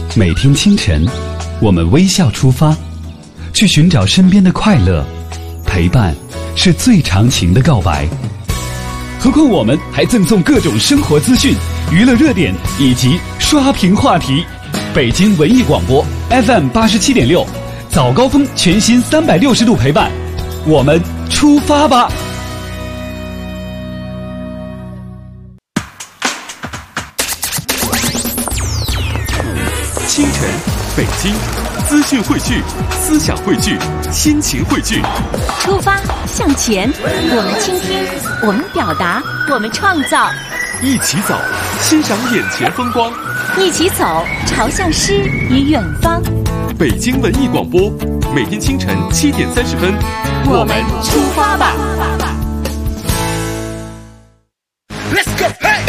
每天清晨，我们微笑出发，去寻找身边的快乐。陪伴是最长情的告白。何况我们还赠送各种生活资讯、娱乐热点以及刷屏话题。北京文艺广播 FM87.6，早高峰全新360度陪伴，我们出发吧！ 清晨，北京，资讯汇聚，思想汇聚，心情汇聚。 出发向前，我们倾听，我们表达，我们创造。 一起走，欣赏眼前风光。 一起走，朝向诗与远方。 北京文艺广播，每天清晨7点30分， 我们出发吧。 Let's go, hey!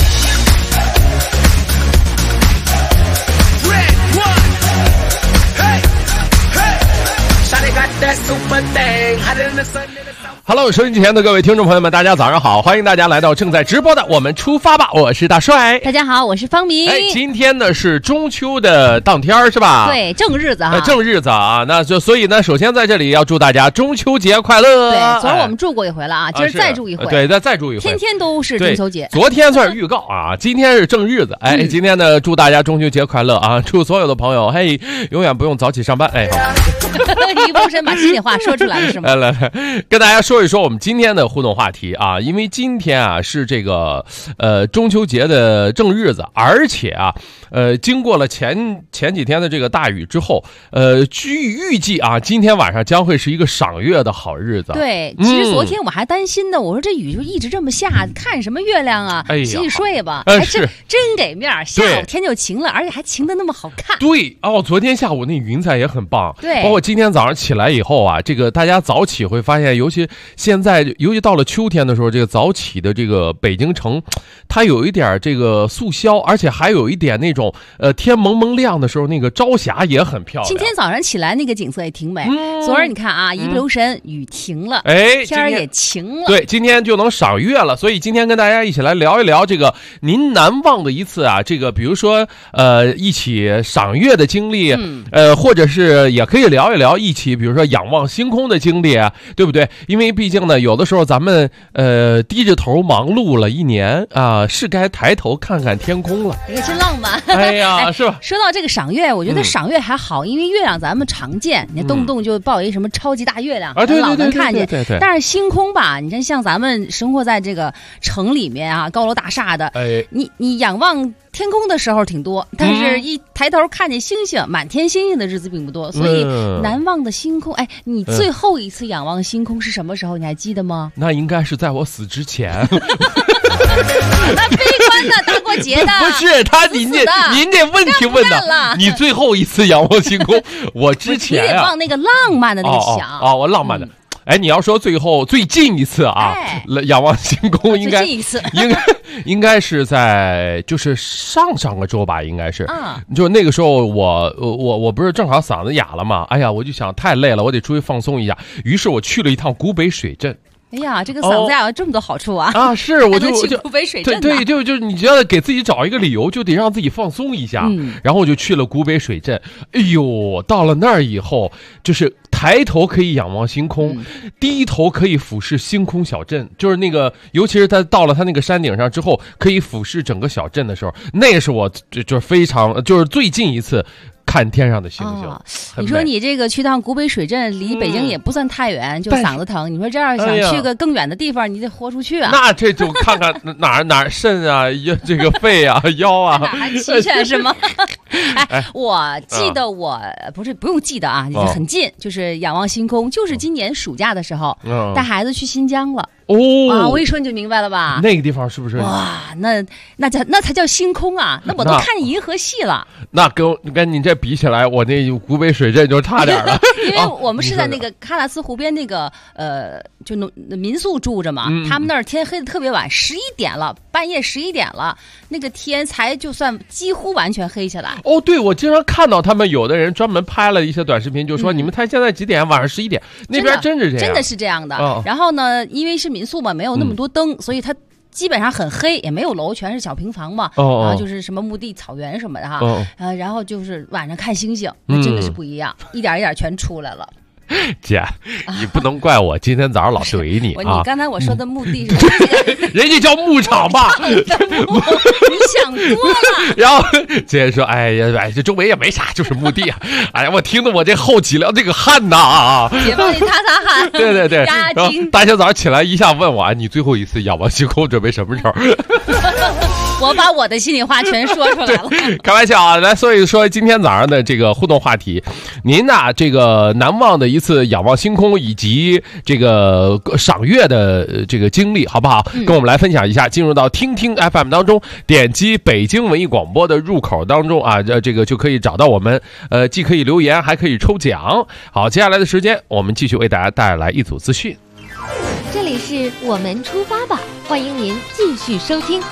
Hello， 收音机前的各位听众朋友们，大家早上好！欢迎大家来到正在直播的《我们出发吧》，我是大帅。 大家好，我是方明。 今天呢是中秋的当天，是吧？ 对，正日子哈。 正日子啊，那就所以呢，首先在这里要祝大家中秋节快乐。 对，昨儿我们祝过一回了啊，今儿再祝一回。 对，再祝一回。 天天都是中秋节。 昨天算是预告啊，今天是正日子。今天呢，祝大家中秋节快乐啊！祝所有的朋友，永远不用早起上班。 一不身把心里话说出来了是吗？ 来，跟大家说一说我们今天的互动话题啊，因为今天啊是这个中秋节的正日子，而且啊经过了前几天的这个大雨之后，预计啊今天晚上将会是一个赏月的好日子。 对，其实昨天我还担心呢，我说这雨就一直这么下，看什么月亮啊？洗洗睡吧。还真给面，下午天就晴了，而且还晴得那么好看。 对哦，昨天下午那云彩也很棒。 对， 包括今天早上起来以后啊，这个大家早起会发现，尤其到了秋天的时候，这个早起的这个北京城，它有一点这个速消，而且还有一点那种天蒙蒙亮的时候，那个朝霞也很漂亮。 今天早上起来那个景色也挺美。昨儿你看啊，一不留神雨停了，天儿也晴了。 对，今天就能赏月了。所以今天跟大家一起来聊一聊这个您难忘的一次啊，这个比如说一起赏月的经历，或者是也可以聊一聊一起比如说仰望星空的经历啊，对不对？因为毕竟呢，有的时候咱们低着头忙碌了一年啊，是该抬头看看天空了。 哎呀，真浪漫！ 哎呀，是吧？ 说到这个赏月，我觉得赏月还好，因为月亮咱们常见，你动不动就报一什么超级大月亮，老能看见。 对。 但是星空吧，你看像咱们生活在这个城里面啊，高楼大厦的，你仰望天空的时候挺多，但是一抬头看见星星，满天星星的日子并不多，所以难忘的星空。你最后一次仰望星空是什么时候？你还记得吗？ 那应该是在我死之前。 那悲观的大过节的， 不是他，您这问题问的，你最后一次仰望星空，我之前你得往那个浪漫的那个想我浪漫的。你要说最近一次啊，仰望星空应该应该是在就是上个周吧，应该是就那个时候我不是正好嗓子哑了嘛，我就想太累了，我得出去放松一下，于是我去了一趟古北水镇。 哎呀，这个嗓子有这么多好处啊！ 是，我就去古北水镇。 对，就是你觉得给自己找一个理由，就得让自己放松一下。然后我就去了古北水镇。哎呦，到了那儿以后，就是抬头可以仰望星空，低头可以俯视星空小镇。就是那个，尤其是他到了他那个山顶上之后，可以俯视整个小镇的时候，那是我就是非常就是最近一次看天上的星星。 你说你这个去趟古北水镇，离北京也不算太远，就嗓子疼。你说这样想去个更远的地方，你得豁出去啊。 那这就看看哪肾啊，这个肺啊，腰啊， 哪还齐全是吗？我记得不用记得啊，很近，就是仰望星空，就是今年暑假的时候，带孩子去新疆了。我一说你就明白了吧？ 那个地方是不是？ 哇，那才叫星空啊！那我都看见银河系了。 那跟你这比起来，我那古北水镇就差点了。 因为我们是在那个喀纳斯湖边那个就民宿住着嘛，他们那儿天黑的特别晚，11点了，半夜11点了，那个天才就算几乎完全黑下来。 对，我经常看到他们有的人专门拍了一些短视频，就说你们猜现在几点？晚上11点，那边真是这样， 真的是这样的。然后呢，因为是民宿嘛，没有那么多灯，所以它基本上很黑，也没有楼，全是小平房嘛。然后就是什么墓地、草原什么的哈。然后就是晚上看星星，那这个是不一样，一点一点全出来了。 姐，你不能怪我今天早上老怼你啊！ 你刚才我说的墓地是人家叫牧场吧？ 你想多了。 然后姐说：“哎呀，这周围也没啥，就是墓地啊。”哎呀，我听得我这后脊梁这个汗呐啊！ 姐帮你擦擦汗。 对。 压惊。 大清早上起来一下问我：“你最后一次仰望星空准备什么时候？” 我把我的心里话全说出来了。 开玩笑啊！来说一说今天早上的这个互动话题，您呐这个难忘的一次仰望星空以及这个赏月的这个经历，好不好？跟我们来分享一下。进入到听听 FM 当中，点击北京文艺广播的入口当中啊，这个就可以找到我们。既可以留言，还可以抽奖。好，接下来的时间，我们继续为大家带来一组资讯。 这里是我们出发吧，欢迎您继续收听。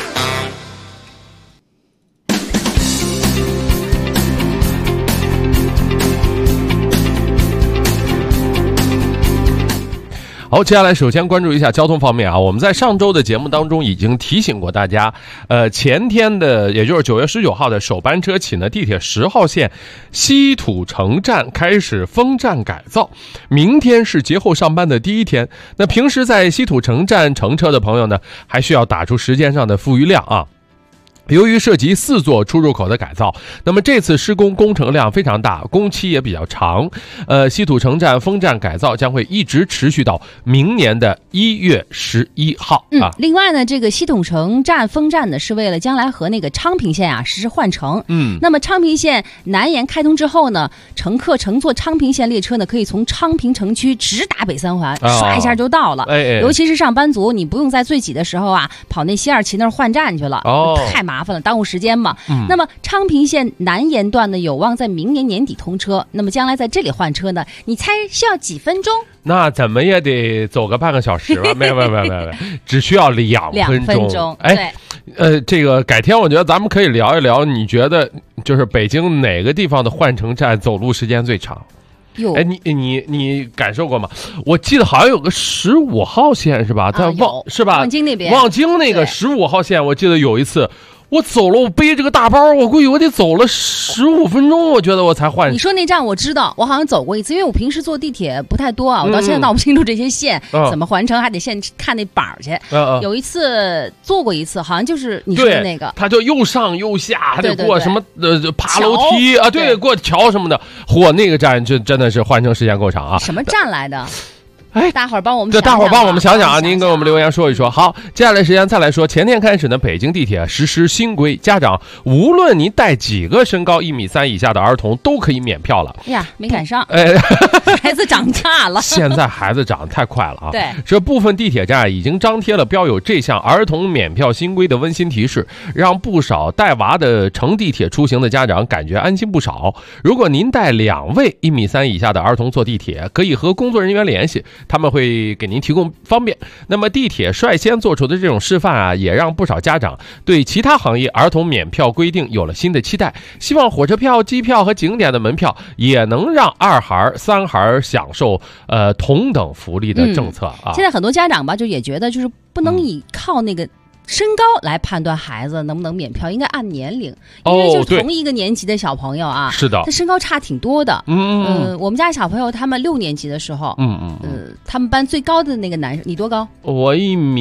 好，接下来首先关注一下交通方面啊。我们在上周的节目当中已经提醒过大家，前天的也就是9月19号的首班车起呢，地铁10号线西土城站开始封站改造，明天是节后上班的第一天。那平时在西土城站乘车的朋友呢，还需要打出时间上的富余量啊。由于涉及4座出入口的改造，那么这次施工工程量非常大，工期也比较长。西土城站封站改造将会一直持续到明年的1月11号啊。 另外呢，这个西土城站封站呢，是为了将来和那个昌平线实施换乘。那么昌平线南延开通之后呢，乘客乘坐昌平线列车呢，可以从昌平城区直达北三环，刷一下就到了。尤其是上班族，你不用在最挤的时候跑那西二旗那儿换站去了，太麻烦了，耽误时间嘛。那么昌平线南延段呢，有望在明年年底通车。那么将来在这里换车呢，你猜需要几分钟？ 那怎么也得走个半个小时吧？没，只需要2分钟。哎，这个改天我觉得咱们可以聊一聊，你觉得就是北京哪个地方的换乘站走路时间最长？哎，你感受过吗？我记得好像有个15号线是吧？在是吧？ 望京那边， 望京那个15号线，我记得有一次。我走了，我背这个大包，我估计我得走了15分钟，我觉得我才换。 你说那站我知道，我好像走过一次，因为我平时坐地铁不太多我到现在闹不清楚这些线怎么换乘，还得先看那板去。有一次坐过一次，好像就是你说的那个， 他就又上又下，还得过什么爬楼梯啊，对，过桥什么的。嚯，那个站就真的是换乘时间够长啊！ 什么站来的？ 哎， 大伙儿帮我们想想啊！您跟我们留言说一说。好，接下来时间再来说，前天开始呢，北京地铁实施新规，家长无论您带几个身高1.3米以下的儿童都可以免票了。 呀，没赶上，孩子长大了。 现在孩子长得太快了啊！ 对， 这部分地铁站已经张贴了标有这项儿童免票新规的温馨提示，让不少带娃的乘地铁出行的家长感觉安心不少。如果您带2位1.3米以下的儿童坐地铁，可以和工作人员联系。他们会给您提供方便。那么地铁率先做出的这种示范也让不少家长对其他行业儿童免票规定有了新的期待，希望火车票、机票和景点的门票也能让2孩、3孩享受同等福利的政策啊。 现在很多家长吧，就也觉得就是不能以靠那个身高来判断孩子能不能免票，应该按年龄，因为就同一个年级的小朋友是的， 他身高差挺多的。我们家小朋友他们6年级的时候，他们班最高的那个男生，你多高？ 我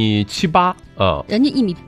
1.78米， 人家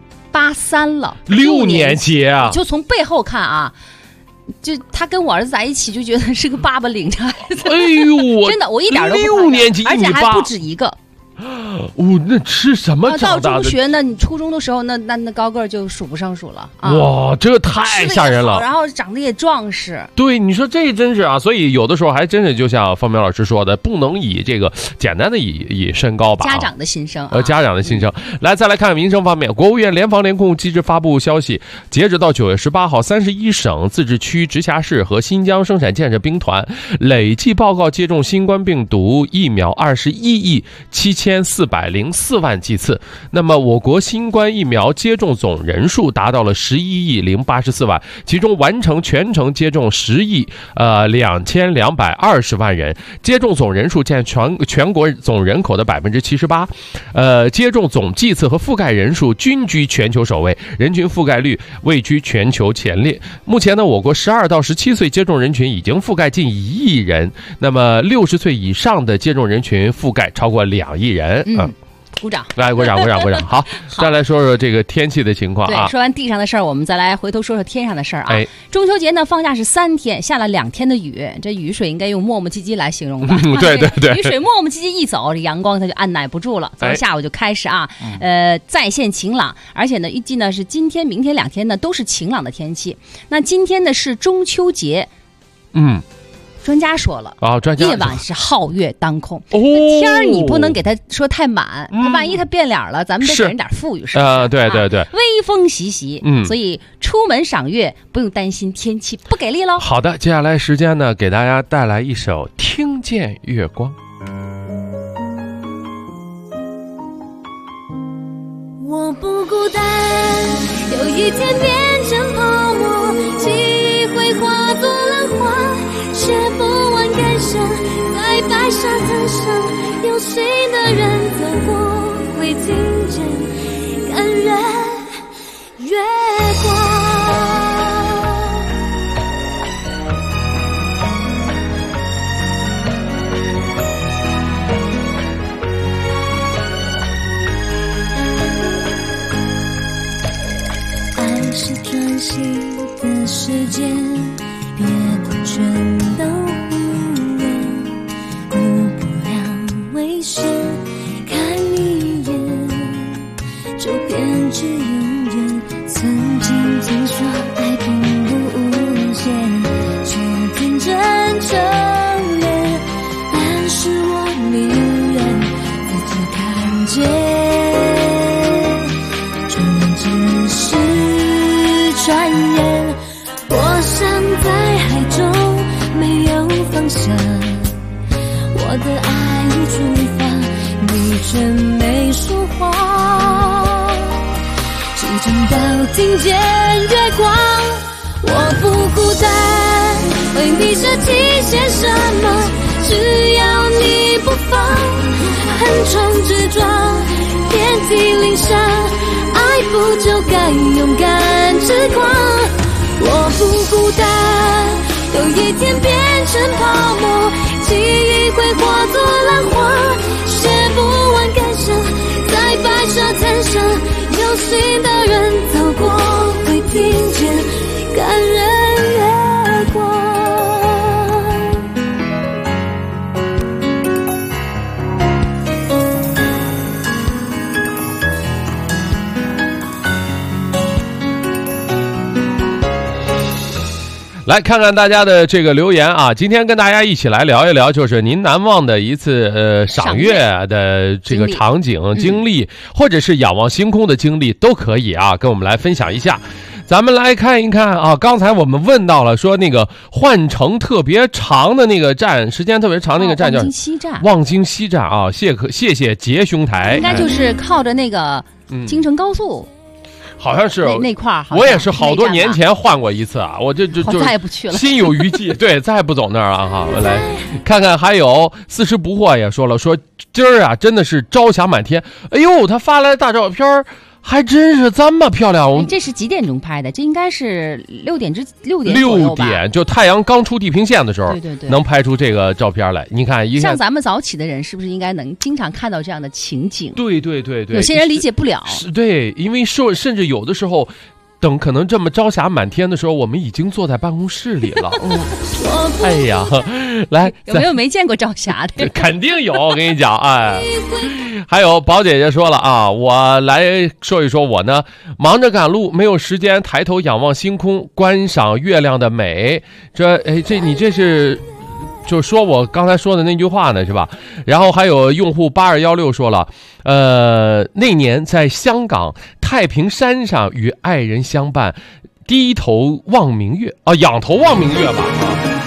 1.83米了。 6年级啊！ 就从背后看就他跟我儿子在一起，就觉得是个爸爸领着孩子。 哎呦， 真的，我一点都不 6年级1.8米， 而且还不止一个。 那吃什么长大的？ 到中学呢？你初中的时候，那高个就数不胜数了哇，这个太吓人了。 然后长得也壮实。对， 你说这真是所以有的时候还真是就像方苗老师说的，不能以这个简单的以身高吧。 家长的心声家长的心声。来，再来看民生方面，国务院联防联控机制发布消息，截止到9月18号，31省、自治区、直辖市和新疆生产建设兵团累计报告接种新冠病毒疫苗21.74 404万剂次。那么我国新冠疫苗接种总人数达到了11亿084万，其中完成全程接种10亿2220万人，接种总人数占全国总人口的78%，接种总剂次和覆盖人数均居全球首位，人群覆盖率位居全球前列。目前呢，我国12到17岁接种人群已经覆盖近1亿人，那么60岁以上的接种人群覆盖超过2亿人。 鼓掌， 来鼓掌。好，再来说说这个天气的情况啊。 对，说完地上的事儿，我们再来回头说说天上的事儿啊。中秋节呢，放假是3天，下了2天的雨，这雨水应该用磨磨唧唧来形容的。 对， 雨水磨磨唧唧一走，这阳光它就按捺不住了。从下午就开始啊，再现晴朗，而且呢，预计呢是今天、明天2天呢都是晴朗的天气。那今天呢是中秋节，专家说了专家夜晚是皓月当空，天儿你不能给他说太满，他万一他变脸了，咱们得给人点富裕，是不是？ 对， 微风习习，所以出门赏月不用担心天气不给力喽。 好的，接下来时间呢，给大家带来一首《听见月光》。 我不孤单，有一天变成泡沫，记忆会化作浪花，写不完感伤，在白沙滩上有新的人走过，会听见感人月光。爱是专心的时间，别的全都忽略，顾不了微笑看一眼，就编织永远。曾经听说爱并不无限，说天真诚烈，但是我宁愿自己看见，只是转眼，我想在海中没有方向，我的爱已出发，你却没说话，只等到听见月光。我不孤单，为你舍弃些什么，只要你不放，横冲直撞，遍体鳞伤，爱不就该勇敢痴狂。我不孤单，有一天变成泡沫，记忆会化作浪花，写不完感伤，在白沙滩上有新的人走过，会听见感人月光。 来看看大家的这个留言啊，今天跟大家一起来聊一聊，就是您难忘的一次赏月的这个场景经历，或者是仰望星空的经历都可以啊，跟我们来分享一下。咱们来看一看啊，刚才我们问到了说那个换乘特别长的那个站，时间特别长那个站叫望京西站啊，谢谢杰兄台， 应该就是靠着那个京承高速。 好像是那块儿， 我也是好多年前换过一次啊，我就再也不去了， 心有余悸。对，再也不走那儿了哈。来看看，还有四十不惑也说了，说今儿啊真的是朝霞满天。哎呦，他发来大照片还真是这么漂亮。 这是几点钟拍的？这应该是6点左右吧。6点就太阳刚出地平线的时候， 对， 能拍出这个照片来。你看， 像咱们早起的人，是不是应该能经常看到这样的情景？ 对， 有些人理解不了。 对，因为甚至有的时候，等可能这么朝霞满天的时候，我们已经坐在办公室里了。哎呀，来， 有没有没见过朝霞的？ 肯定有，我跟你讲，哎。还有宝姐姐说了啊，我来说一说我呢，忙着赶路，没有时间抬头仰望星空，观赏月亮的美。你这是就说我刚才说的那句话呢，是吧？然后还有用户8216说了，那年在香港太平山上与爱人相伴，低头望明月啊，仰头望明月吧。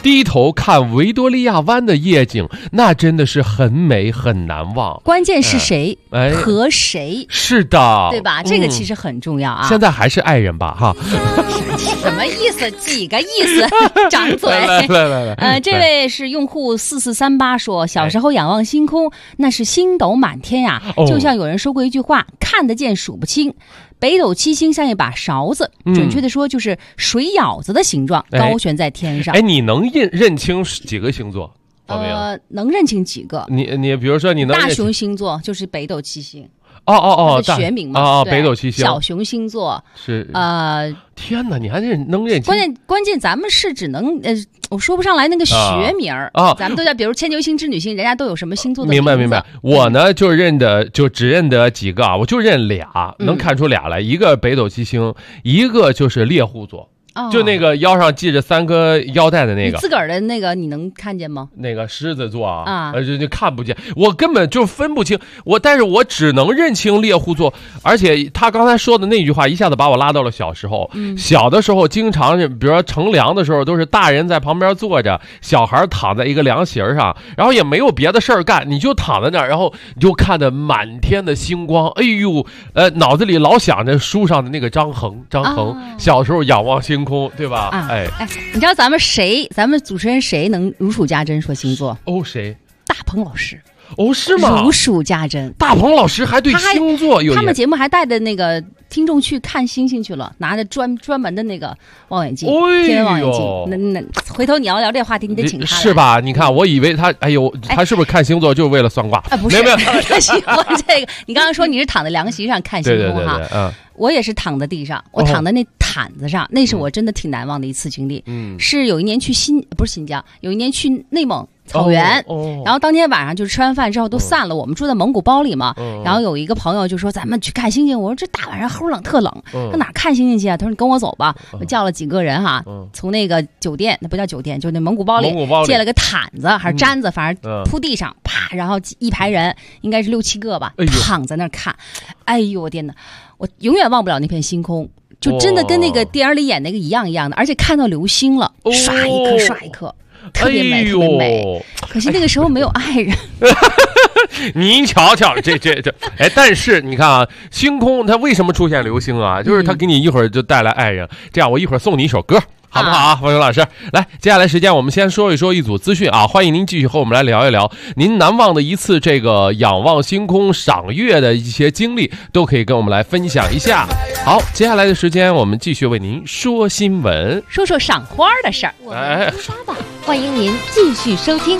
低头看维多利亚湾的夜景，那真的是很美很难忘。 关键是谁和谁， 是的， 对吧？这个其实很重要啊。 现在还是爱人吧，哈。 什么意思？几个意思？张嘴。 来， 这位是用户4438说，小时候仰望星空，那是星斗满天呀，就像有人说过一句话，看得见数不清。北斗七星像一把勺子，准确的说就是水舀子的形状，高悬在天上。 你能认清几个星座？ 能认清几个？ 你比如说你能大熊星座就是北斗七星。学名嘛， 北斗七星。 小熊星座是天哪，你还能认清？ 关键咱们是只能我说不上来那个学名咱们都叫比如牵牛星、织女星，人家都有什么星座的名字。 明白。我呢就只认得几个啊，我就认俩，能看出俩来，一个北斗七星，一个就是猎户座。就那个腰上系着3个腰带的那个， 你自个儿的那个你能看见吗？ 那个狮子座就看不见，我根本就分不清。但是我只能认清猎户座，而且他刚才说的那句话一下子把我拉到了小时候。小的时候经常比如说乘凉的时候，都是大人在旁边坐着，小孩躺在一个凉席上，然后也没有别的事儿干，你就躺在那儿，然后你就看着满天的星光。哎呦，脑子里老想着书上的那个张衡，小时候仰望星空，对吧？ 你知道咱们主持人谁能如数家珍说星座？ 谁？ 大鹏老师。 是吗？ 如数家珍。 大鹏老师还对星座有， 他们节目还带着那个听众去看星星去了，拿着专门的那个望远镜，天文望远镜。那回头你要聊这话题，你得请他。 是吧？你看，我以为他，他是不是看星座就是为了算卦？ 不是， 没有， 他喜欢这个。你刚刚说你是躺在凉席上看星空哈？ 对， 我也是躺在地上，我躺在那毯子上，那是我真的挺难忘的一次经历。是有一年去不是新疆，有一年去内蒙草原，然后当天晚上就是吃完饭之后都散了，我们住在蒙古包里嘛，然后有一个朋友就说咱们去看星星，我说这大晚上齁冷特冷，到哪看星星去啊？他说你跟我走吧，我叫了几个人哈，从那个酒店，那不叫酒店，就那蒙古包里借了个毯子还是毡子，反正铺地上，啪，然后一排人应该是6、7个吧，躺在那儿看，哎呦我天哪，我永远忘不了那片星空，就真的跟那个电影里演那个一样的，而且看到流星了，刷一颗，特别美，特别美。可惜那个时候没有爱人。 您瞧瞧，这，但是你看啊，星空它为什么出现流星啊？就是它给你一会儿就带来爱人。这样，我一会儿送你一首歌。好不好啊，方勇老师？来，接下来时间我们先说一说一组资讯啊，欢迎您继续和我们来聊一聊您难忘的一次这个仰望星空赏月的一些经历，都可以跟我们来分享一下。好，接下来的时间我们继续为您说新闻， 说说赏花的事儿。 我们出发吧，欢迎您继续收听。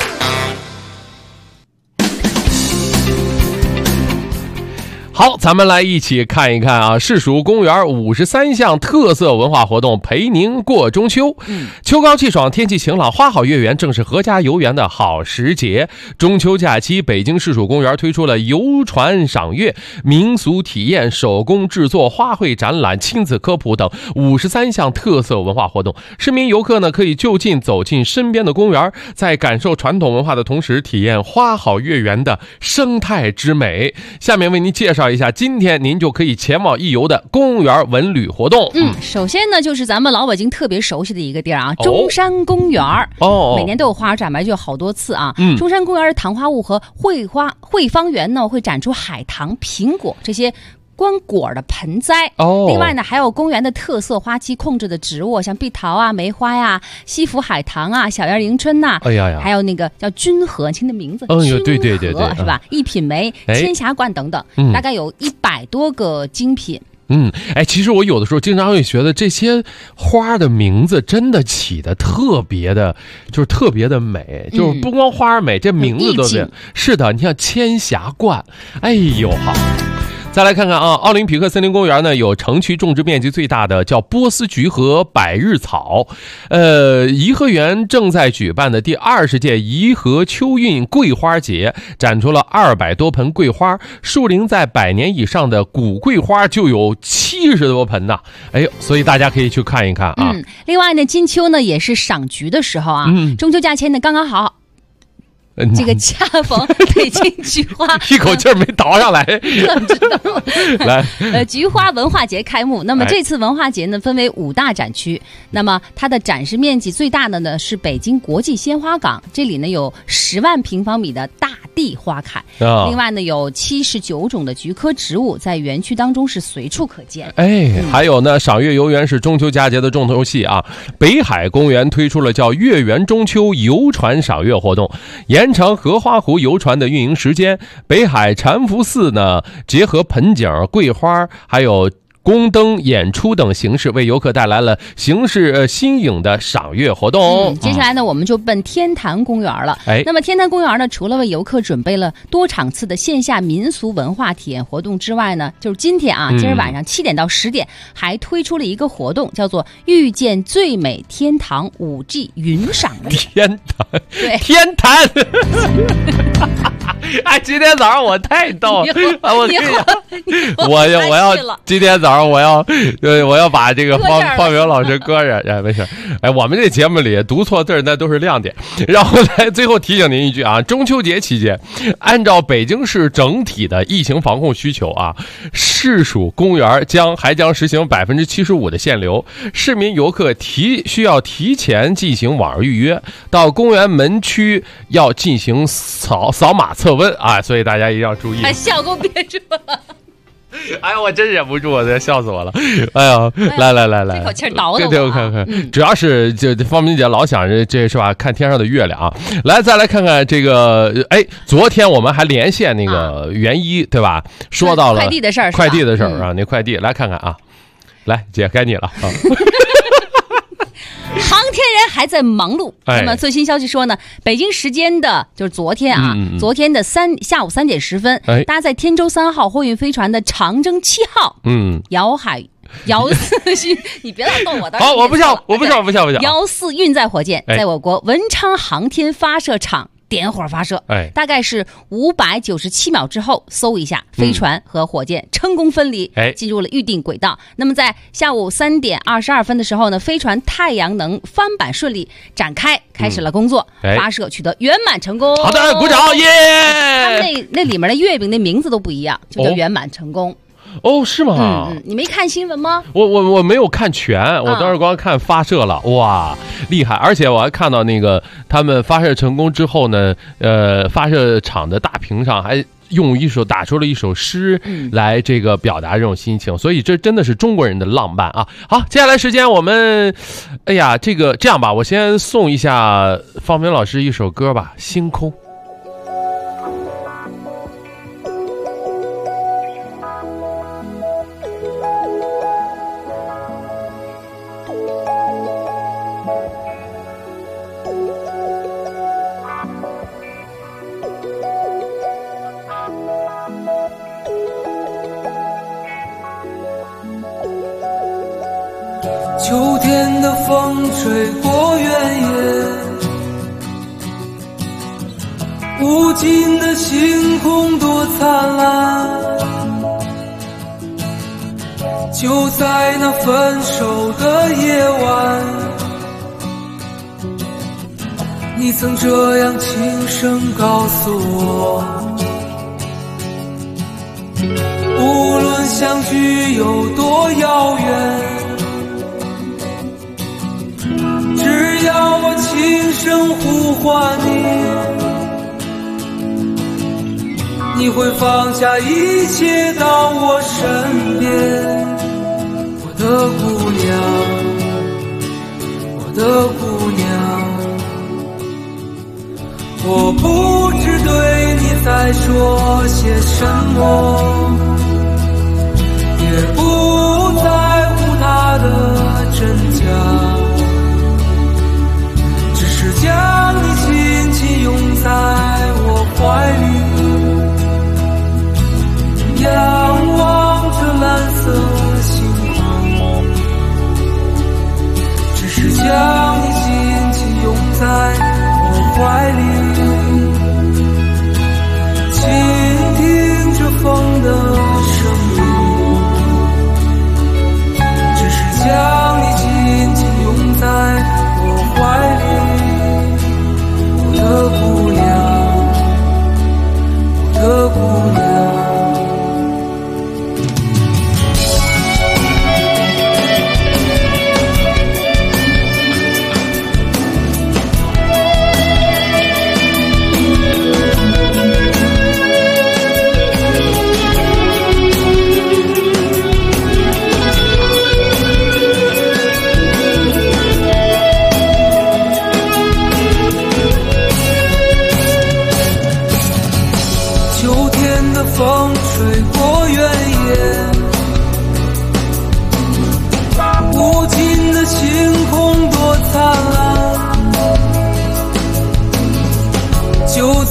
好，咱们来一起看一看啊，市属公园53项特色文化活动陪您过中秋。秋高气爽，天气晴朗，花好月圆，正是阖家游园的好时节。中秋假期，北京市属公园推出了游船赏月、民俗体验、手工制作、花卉展览、亲子科普等53项特色文化活动。市民游客呢，可以就近走进身边的公园，在感受传统文化的同时，体验花好月圆的生态之美。下面为您介绍一下今天您就可以前往一游的公园文旅活动。 首先呢，就是咱们老北京特别熟悉的一个地儿啊，中山公园。每年都有花展，白就有好多次啊。中山公园的糖花坞和汇芳园呢，会展出海棠、苹果这些观果的盆栽。另外呢，还有公园的特色花期控制的植物，像碧桃啊、梅花呀、西府海棠啊、小叶迎春呐，还有那个叫君和，听的名字， 对， 是吧？一品梅、千霞冠等等，大概有100多个精品。 其实我有的时候经常会觉得这些花的名字真的起的特别的，就是特别的美，就是不光花美，这名字都是的。你像千霞冠，哎呦好。再来看看啊，奥林匹克森林公园呢有城区种植面积最大的叫波斯菊和百日草。颐和园正在举办的第20届颐和秋韵桂花节，展出了200多盆桂花，树龄在100年以上的古桂花就有70多盆呢。所以大家可以去看一看啊。 另外呢，金秋呢也是赏菊的时候啊。中秋假期呢刚刚好。 这个恰逢北京菊花一口气儿没倒上来。 来，菊花文化节开幕。那么这次文化节呢，分为5大展区。那么它的展示面积最大的呢是北京国际鲜花港，这里呢有10万平方米的大地花坎。另外呢有79种的菊科植物在园区当中是随处可见。 还有呢，赏月游园是中秋佳节的重头戏啊！北海公园推出了叫月圆中秋游船赏月活动，延长荷花湖游船的运营时间。北海禅福寺呢，结合盆景、桂花还有宫灯演出等形式，为游客带来了新颖的赏月活动。 接下来呢，我们就奔天坛公园了。那么天坛公园呢，除了为游客准备了多场次的线下民俗文化体验活动之外呢，就是今天今儿晚上7点到10点，还推出了一个活动，叫做“遇见最美天堂 5G 云赏月”。 天坛，对，天坛。今天早上我太逗了，我要今天早上我要把这个方明老师搁着，没事。我们这节目里读错字那都是亮点。然后来最后提醒您一句啊，中秋节期间，按照北京市整体的疫情防控需求啊，市属公园还将实行75%的限流，市民游客需要提前进行网上预约，到公园门区要进行扫码测温啊，所以大家一定要注意。 笑够憋住了。 我真忍不住，我笑死我了。来， 这口气倒的。 对，我看，主要是就方明姐老想这是吧？看天上的月亮啊。再来看看这个，昨天我们还连线那个袁一，对吧？说到了快递的事儿啊，那快递来看看啊，来姐该你了啊。 航天人还在忙碌。那么最新消息说呢，北京时间的就是昨天昨天的下午3点10分，搭载天舟3号货运飞船的长征7号，遥4，你别老逗我。 好，我不笑。 遥4运载火箭在我国文昌航天发射场点火发射，大概是597秒之后，嗖一下，飞船和火箭成功分离，进入了预定轨道。那么在下午3点22分的时候呢，飞船太阳能帆板顺利展开，开始了工作，发射取得圆满成功。 好的，鼓掌，耶！ 他们那里面的月饼的名字都不一样，就叫圆满成功。 是吗？ 你没看新闻吗？ 我没有看全，我当时光看发射了，哇，厉害！而且我还看到那个他们发射成功之后呢，发射场的大屏上还打出了一首诗来这个表达这种心情，所以这真的是中国人的浪漫啊！好，接下来时间我们，这样吧，我先送一下方明老师一首歌吧，《星空》。 秋天的风吹过原野，无尽的星空多灿烂。就在那分手的夜晚，你曾这样轻声告诉我，无论相聚有多遥远，只要我轻声呼唤你，你会放下一切到我身边。我的姑娘，我的姑娘，我不知对你在说些什么，也不在乎它的真假，将你紧紧拥在我怀里，仰望着蓝色星空，只是将你紧紧拥在我怀里，倾听着风的声音，只是将你紧紧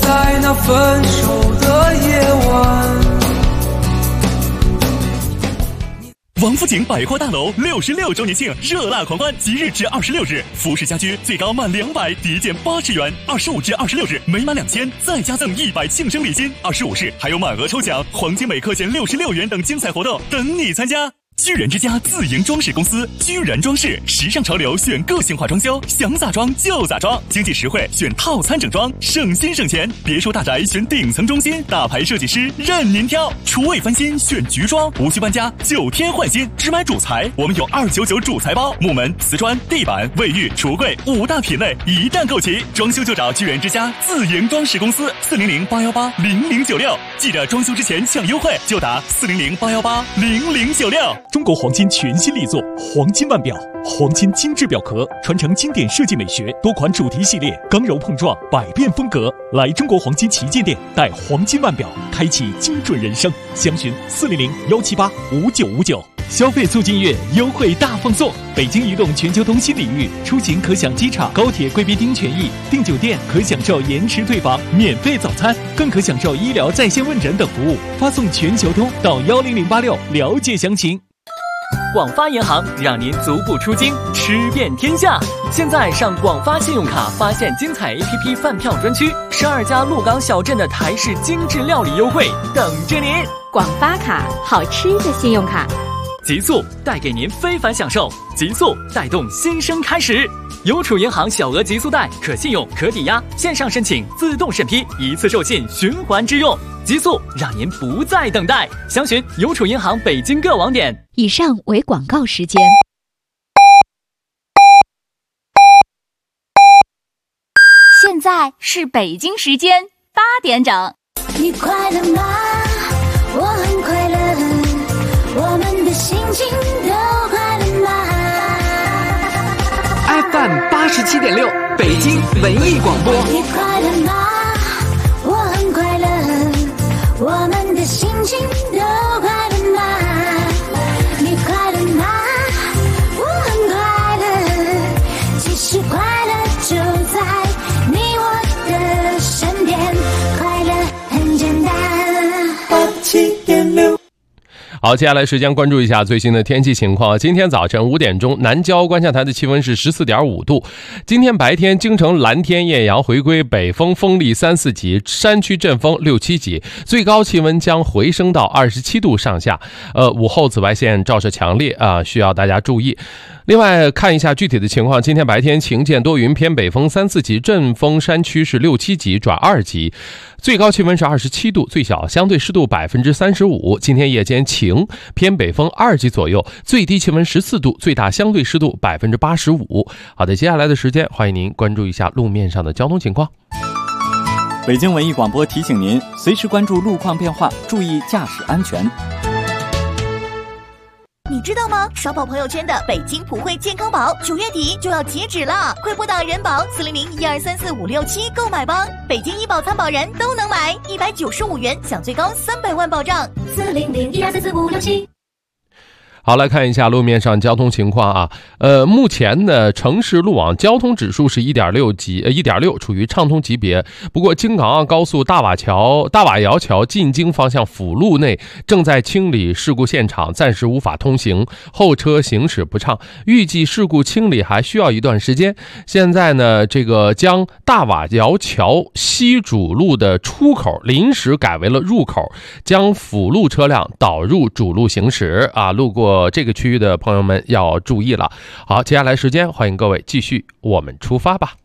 在那分手的夜晚。 王府井百货大楼66周年庆热辣狂欢，即日至26日，服饰家居最高满200抵减80元，25至26日每满2000再加赠100庆生礼金，25日还有满额抽奖、黄金每克减66元等精彩活动等你参加。居然之家自营装饰公司，居然装饰，时尚潮流选个性化装修，想咋装就咋装，经济实惠选套餐整装，省心省钱。别墅大宅选顶层中心，大牌设计师任您挑。厨卫翻新选菊装，无需搬家，9天换新。只买主材，我们有299主材包，木门、瓷砖、地板、卫浴、橱柜5大品类一站购齐。装修就找居然之家自营装饰公司，400-818-0096。记着装修之前抢优惠，就打400-818-0096。 中国黄金全新力作黄金腕表，黄金精致表壳，传承经典设计美学，多款主题系列，刚柔碰撞，百变风格。来中国黄金旗舰店，带黄金腕表，开启精准人生。详询400-178-5959。消费促进月优惠大放送，北京移动全球通新领域，出行可享机场、高铁贵宾厅权益，订酒店可享受延迟退房、免费早餐，更可享受医疗在线问诊等服务。发送全球通到10086了解详情。 广发银行让您足不出京，吃遍天下。现在上广发信用卡发现精彩 APP 饭票专区，12家鹿港小镇的台式精致料理优惠等着您。 广发卡，好吃的信用卡。 极速带给您非凡享受，极速带动新生开始。邮储银行小额极速贷，可信用可抵押，线上申请自动审批，一次授信循环支用。极速让您不再等待，详询邮储银行北京各网点。 以上为广告时间。 现在是北京时间8点整。 你快乐吗？我很快乐，我们的心情都快乐吗？ FM 87.6，北京文艺广播。 你快乐吗？我很快乐，我们的心情都快乐吗？你快乐吗？我很快乐，其实快乐就在你我的身边，快乐很简单。87.6。 好，接下来时间关注一下最新的天气情况。今天早晨5点钟，南郊观象台的气温是14.5度。今天白天，京城蓝天艳阳回归，北风风力3、4级，山区阵风6、7级，最高气温将回升到27度上下。午后紫外线照射强烈啊，需要大家注意。另外看一下具体的情况，今天白天晴见多云，偏北风3、4级，阵风山区是6、7级转2级，最高气温是27度，最小相对湿度35%。今天夜间晴，偏北风2级左右，最低气温14度，最大相对湿度85%。好的，接下来的时间，欢迎您关注一下路面上的交通情况。 北京文艺广播提醒您，随时关注路况变化，注意驾驶安全。 你知道吗？刷爆朋友圈的北京普惠健康宝9月底就要截止了，快拨打人保400-1234-567购买吧。北京医保参保人都能买，195元享最高300万保障。400-1234-567。 好，来看一下路面上交通情况啊。目前呢，城市路网交通指数是1.6，处于畅通级别。不过，京港澳高速大瓦窑桥进京方向辅路内正在清理事故现场，暂时无法通行，后车行驶不畅。预计事故清理还需要一段时间。现在呢，这个将大瓦窑桥西主路的出口临时改为了入口，将辅路车辆导入主路行驶啊。路过这个区域的朋友们要注意了。好，接下来时间欢迎各位继续，我们出发吧。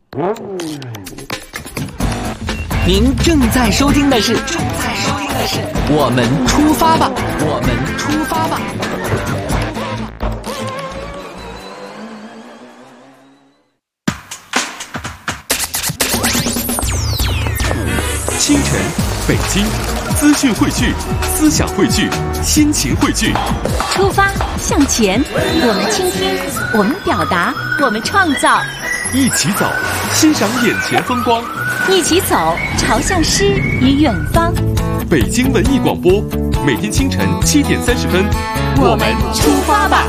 您正在收听的是我们出发吧，我们出发吧。 清晨，北京，资讯汇聚，思想汇聚，心情汇聚。 出发向前，我们倾听，我们表达，我们创造。 一起走，欣赏眼前风光。 一起走，朝向诗与远方。 北京文艺广播，每天清晨7点30分， 我们出发吧。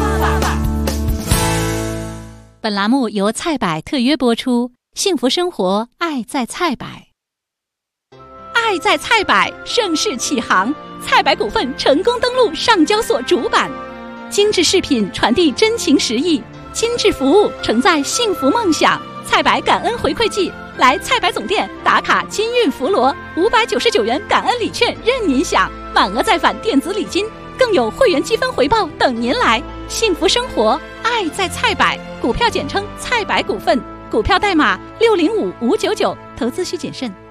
本栏目由菜百特约播出，幸福生活，爱在菜百。 爱在菜百盛世启航，菜百股份成功登陆上交所主板。精致饰品传递真情实意，精致服务承载幸福梦想。菜百感恩回馈季，来菜百总店打卡金运福罗，599元感恩礼券任您享，满额再返电子礼金，更有会员积分回报等您来。幸福生活，爱在菜百，股票简称菜百股份，股票代码605599，投资需谨慎。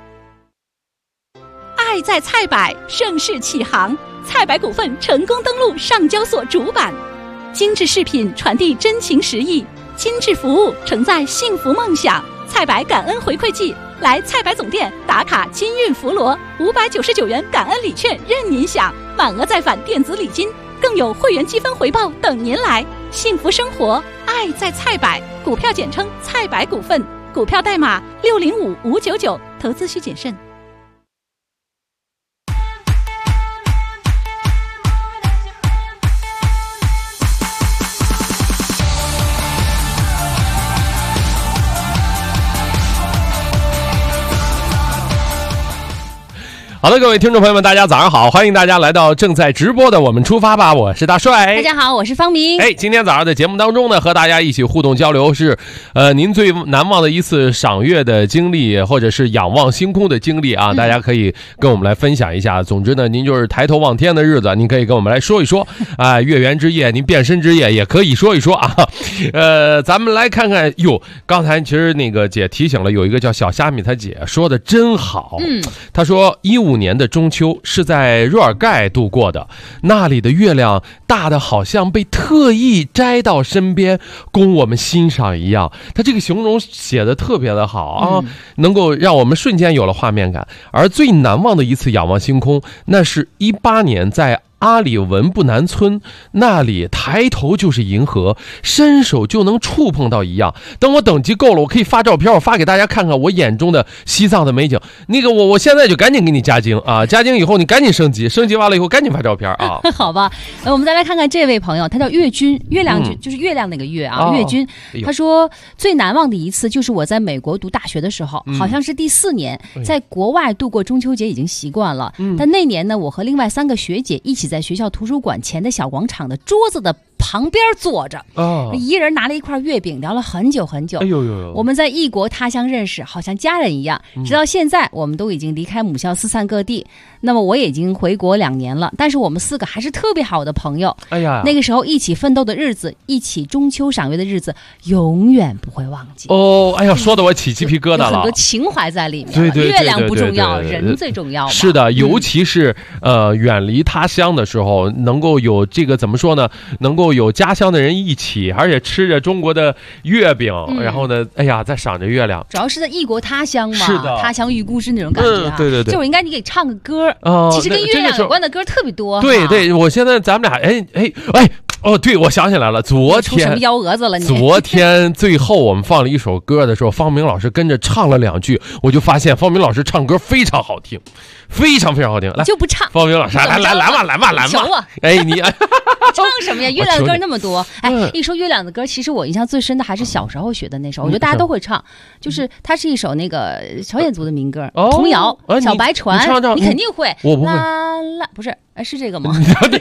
爱在菜百盛世启航，菜百股份成功登陆上交所主板。精致饰品传递真情实意，精致服务承载幸福梦想。菜百感恩回馈季，来菜百总店打卡金运福罗，599元感恩礼券任您享，满额再返电子礼金，更有会员积分回报等您来。幸福生活，爱在菜百，股票简称菜百股份，股票代码605599，投资需谨慎。 好的，各位听众朋友们，大家早上好，欢迎大家来到正在直播的我们出发吧，我是大帅。 大家好，我是方明。 今天早上的节目当中呢，和大家一起互动交流是，您最难忘的一次赏月的经历，或者是仰望星空的经历啊，大家可以跟我们来分享一下。总之呢，您就是抬头望天的日子，您可以跟我们来说一说啊，月圆之夜，您变身之夜也可以说一说啊。咱们来看看，刚才其实那个姐提醒了，有一个叫小虾米，她姐说的真好。她说15年的中秋是在若尔盖度过的，那里的月亮大的好像被特意摘到身边供我们欣赏一样。他这个形容写的特别的好啊，能够让我们瞬间有了画面感。而最难忘的一次仰望星空，那是18年在阿里文布南村，那里抬头就是银河，伸手就能触碰到一样。等我等级够了，我可以发照片，我发给大家看看我眼中的西藏的美景。那个我现在就赶紧给你加精啊，加精以后你赶紧升级，升级完了以后赶紧发照片啊。 好吧，我们再来看看这位朋友，他叫月君，月亮君就是月亮那个月啊，月君。他说最难忘的一次就是我在美国读大学的时候，好像是第4年，在国外度过中秋节已经习惯了，但那年呢，我和另外3个学姐一起在学校图书馆前的小广场的桌子的旁边坐着，一人拿了一块月饼，聊了很久很久。我们在异国他乡认识，好像家人一样。直到现在，我们都已经离开母校四散各地。那么我已经回国2年了，但是我们4个还是特别好的朋友。那个时候一起奋斗的日子，一起中秋赏月的日子，永远不会忘记。 说的我起鸡皮疙瘩了， 有很多情怀在里面。 对， 月亮不重要，人最重要。 是的，尤其是远离他乡的时候，能够有这个怎么说呢？能够有家乡的人一起，而且吃着中国的月饼，然后呢，再赏着月亮。 主要是在异国他乡嘛， 是的， 他乡遇故知那种感觉啊。 对， 就是应该你给唱个歌，其实跟月亮有关的歌特别多。 对，我现在咱们俩，对，我想起来了，昨天什么幺蛾子了你？ 昨天最后我们放了一首歌的时候，方明老师跟着唱了2句，我就发现方明老师唱歌非常好听，非常非常好听。来， 就不唱。 方明老师，来吧。 求我。 你唱什么呀？月亮的歌那么多。一说月亮的歌，其实我印象最深的还是小时候学的那首，我觉得大家都会唱，就是它是一首那个朝鲜族的民歌，童谣《小白船》，你肯定会。 我不会。 不是，是这个吗？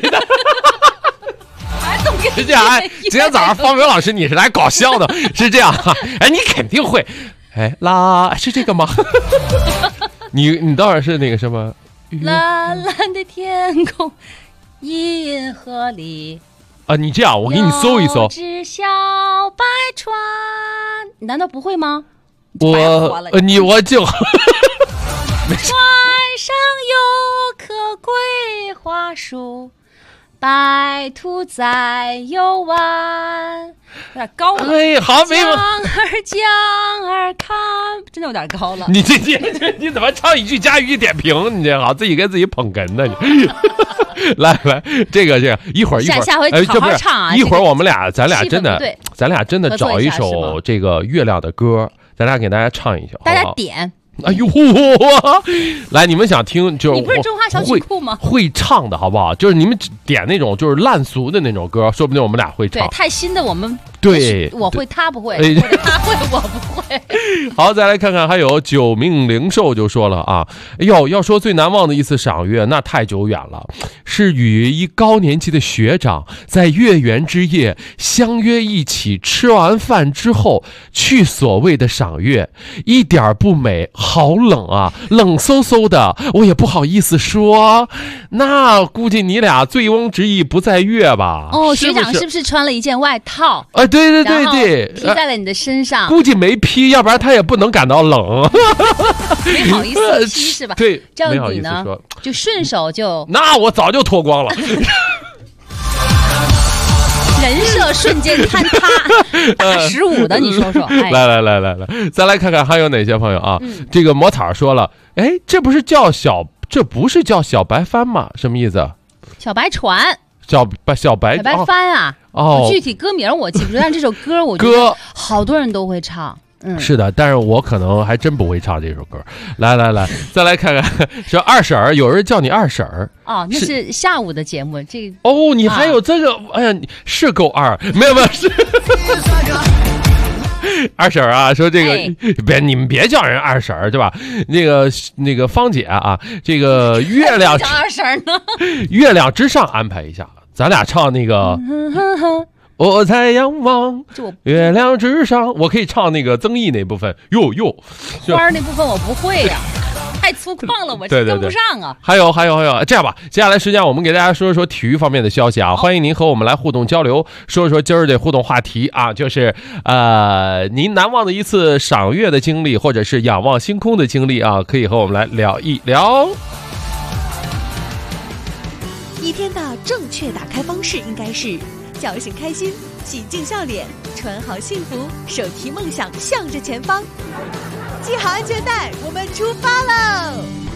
是这样，今天早上方明老师你是来搞笑的，是这样，你肯定会，是这个吗？你当然是那个什么， 蓝蓝的天空，银河里你这样，我给你搜一搜， 只小白船，你难道不会吗？ 我就船上有棵桂花树，白兔在游玩，有点高了。 好，没有。 将儿看，真的有点高了。 你怎么唱一句加一句点评？你这好，自己给自己捧哏呢。你来，这个一会儿， 下回好好唱啊。 一会儿咱俩真的找一首这个月亮的歌，咱俩给大家唱一首， 大家点。 来，你们想听就是你不是中华小曲库吗？ 会唱的好不好？就是你们点那种就是烂俗的那种歌，说不定我们俩会唱。 对，太新的我们对， 我会他不会，或者他会我不会。 好，再来看看，还有九命灵寿就说了啊，哎呦，要说最难忘的一次赏月，那太久远了，是与一高年级的学长在月圆之夜相约一起吃完饭之后去所谓的赏月，一点不美，好冷啊，冷飕飕的，我也不好意思说。那估计你俩醉翁之意不在月吧？ 哦，学长是不是穿了一件外套？ 对对对对， 披在了你的身上。 估计没披，要不然他也不能感到冷。 没好意思披是吧？ 对， 这样你呢就顺手就。 那我早就脱光了。 人设瞬间坍塌，大15的，你说说。 来，再来看看还有哪些朋友啊？这个魔草说了，哎，这不是叫小白帆吗？什么意思？ 小白船。 小白帆啊！ 哦， 具体歌名我记不住，但这首歌我觉得好多人都会唱。 是的，但是我可能还真不会唱这首歌。来，再来看看，说二婶儿，有人叫你二婶儿哦，那是下午的节目。这哦，你还有这个？哎呀，是够二，没有是。二婶啊，说这个你们别叫人二婶儿，对吧？那个芳姐啊，这个月亮叫二婶呢？ 月亮之上安排一下，咱俩唱那个。我在仰望月亮之上，我可以唱那个曾毅那部分， 花儿那部分我不会呀，太粗犷了，我跟不上啊。 还有，这样吧，接下来时间我们给大家说说体育方面的消息啊，欢迎您和我们来互动交流，说说今儿的互动话题啊，就是您难忘的一次赏月的经历，或者是仰望星空的经历啊，可以和我们来聊一聊。 一天的正确打开方式应该是叫醒开心，洗净笑脸，穿好幸福，手提梦想向着前方，系好安全带，我们出发喽！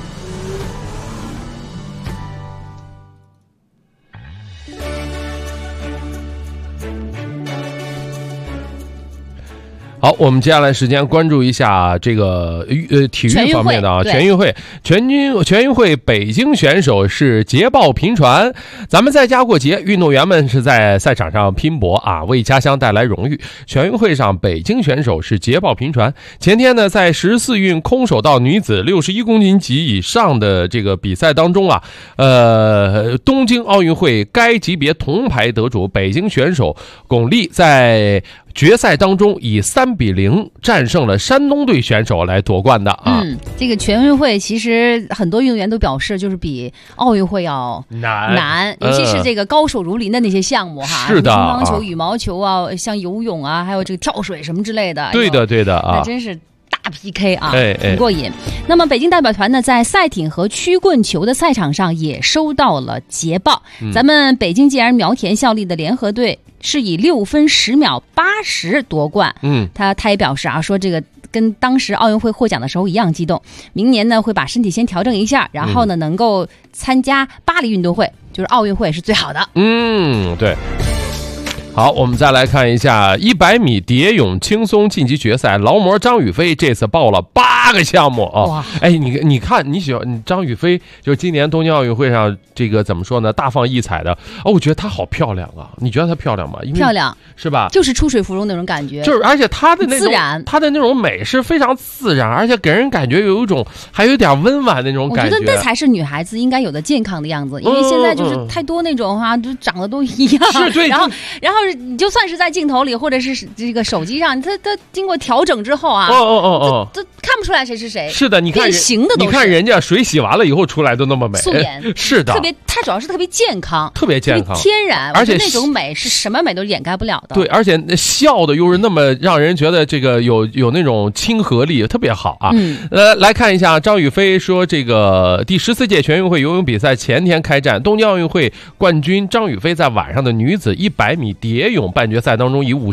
好，我们接下来时间关注一下这个体育方面的啊，全运会北京选手是捷报频传。咱们在家过节，运动员们是在赛场上拼搏啊，为家乡带来荣誉。全运会上，北京选手是捷报频传。前天呢，在14运空手道女子61公斤级以上的这个比赛当中啊，东京奥运会该级别铜牌得主北京选手巩俐在决赛当中以3-0战胜了山东队选手来夺冠的啊。 这个全运会其实很多运动员都表示，就是比奥运会要难，尤其是这个高手如林的那些项目哈， 是的， 乒乓球、羽毛球啊，像游泳啊，还有这个跳水什么之类的。 对的啊， 那真是大 PK 啊，很过瘾。那么北京代表团呢，在赛艇和曲棍球的赛场上也收到了捷报。咱们北京健儿苗田效力的联合队是以6分10秒80夺冠。他也表示啊，说这个跟当时奥运会获奖的时候一样激动。明年呢，会把身体先调整一下，然后呢，能够参加巴黎运动会，就是奥运会是最好的。 对。好，我们再来看一下100米蝶泳轻松晋级决赛，劳模张雨霏这次报了8个项目啊！哎，你看，你喜欢张雨霏，就是今年东京奥运会上这个怎么说呢，大放异彩的哦，我觉得她好漂亮啊！你觉得她漂亮吗？ 漂亮是吧？ 就是出水芙蓉那种感觉， 就是而且她的那种自然， 她的那种美是非常自然，而且给人感觉有一种还有点温婉的那种感觉。 我觉得那才是女孩子应该有的健康的样子，因为现在就是太多那种就长得都一样， 是对， 然后你就算是在镜头里或者是这个手机上，它经过调整之后啊，都看不出来谁是谁。 是的，你看变形的都是， 你看人家水洗完了以后出来都那么美， 素颜， 是的， 它主要是特别健康， 特别健康， 天然， 而且那种美是什么美都掩盖不了的。 对，而且笑的又是那么让人觉得这个有那种亲和力，特别好啊。来看一下张雨霏说，这个第14届全运会游泳比赛前天开战，东京奥运会冠军张雨霏在晚上的女子100米蝶泳半决赛当中以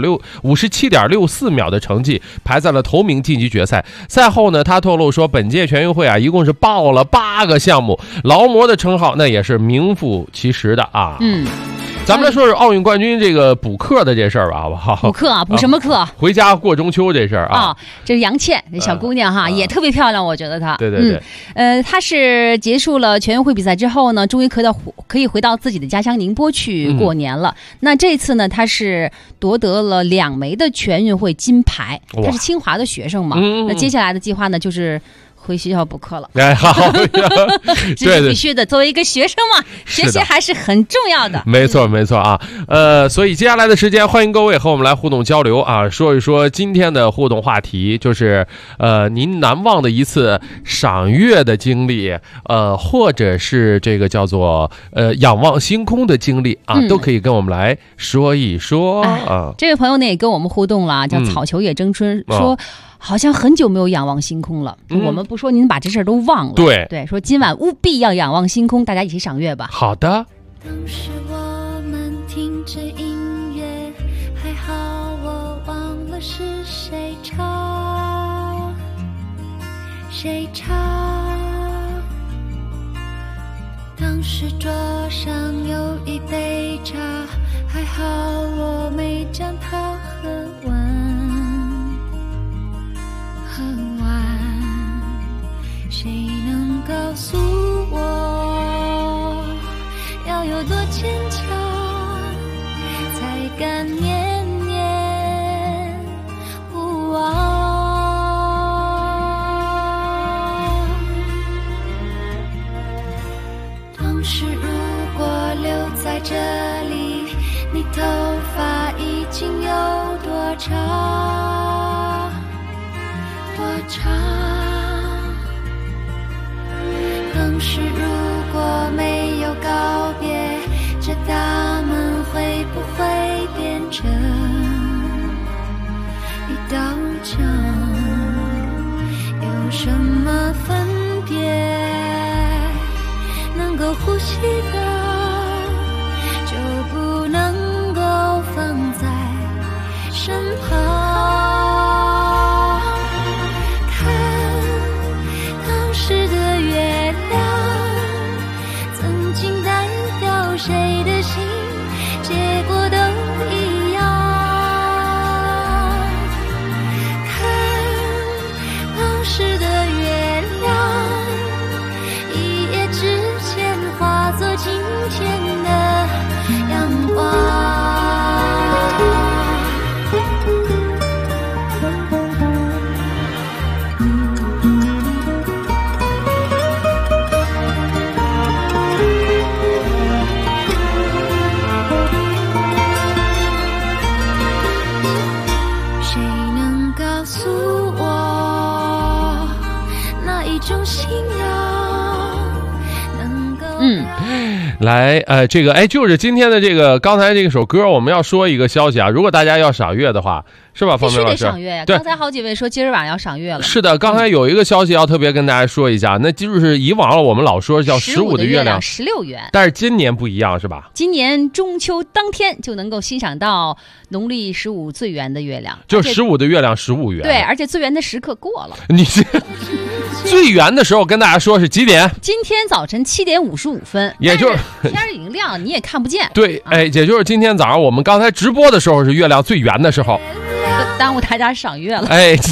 57.64秒的成绩排在了头名晋级决赛。赛后呢，他透露说，本届全运会啊，一共是报了8个项目，劳模的称号那也是名副其实的啊。 咱们来说说奥运冠军这个补课的这事儿吧，好不好？ 补课啊，补什么课？ 回家过中秋这事儿啊。 这是杨倩，这小姑娘哈，也特别漂亮，我觉得她。 对对对。 她是结束了全运会比赛之后呢，终于可以回到自己的家乡宁波去过年了。那这次呢，她是夺得了2枚的全运会金牌。她是清华的学生嘛，那接下来的计划呢，就是回学校补课了。 哎，好， 这是必须的。作为一个学生嘛，学习还是很重要的。 没错，没错啊。所以接下来的时间，欢迎各位和我们来互动交流啊，说一说今天的互动话题，就是您难忘的一次赏月的经历，或者是这个叫做仰望星空的经历啊，都可以跟我们来说一说啊。 这位朋友呢也跟我们互动了，叫草球也争春，说好像很久没有仰望星空了。我们不说您把这事儿都忘了。对，说今晚务必要仰望星空，大家一起赏月吧。 好的。 当时我们听着音乐，还好我忘了是谁唱，当时桌上有一杯茶，还好我没将它喝完。谁能告诉我，要有多坚强，才敢念念不忘？当时如果留在这里，你头发已经有多长？当时如果没有告别，这大门会不会变成一道墙？有什么分别？能够呼吸的就不能够放在身旁。谁的心，结果都一样。看当时的月亮，一夜之间化作今天的阳光。 来，这个，就是今天的这个刚才这首歌，我们要说一个消息啊。如果大家要赏月的话，是吧？方明老师， 必须得赏月呀！刚才好几位说今儿晚上要赏月了。 是的，刚才有一个消息要特别跟大家说一下，那就是以往我们老说叫15的月亮 16圆， 但是今年不一样，是吧？ 今年中秋当天就能够欣赏到农历15最圆的月亮， 就是15的月亮15圆。 对，而且最圆的时刻过了。 你最圆的时候跟大家说是几点？ 今天早晨7点55分， 也就是天已经亮了，你也看不见。 对，也就是今天早上我们刚才直播的时候是月亮最圆的时候， 耽误大家赏月了。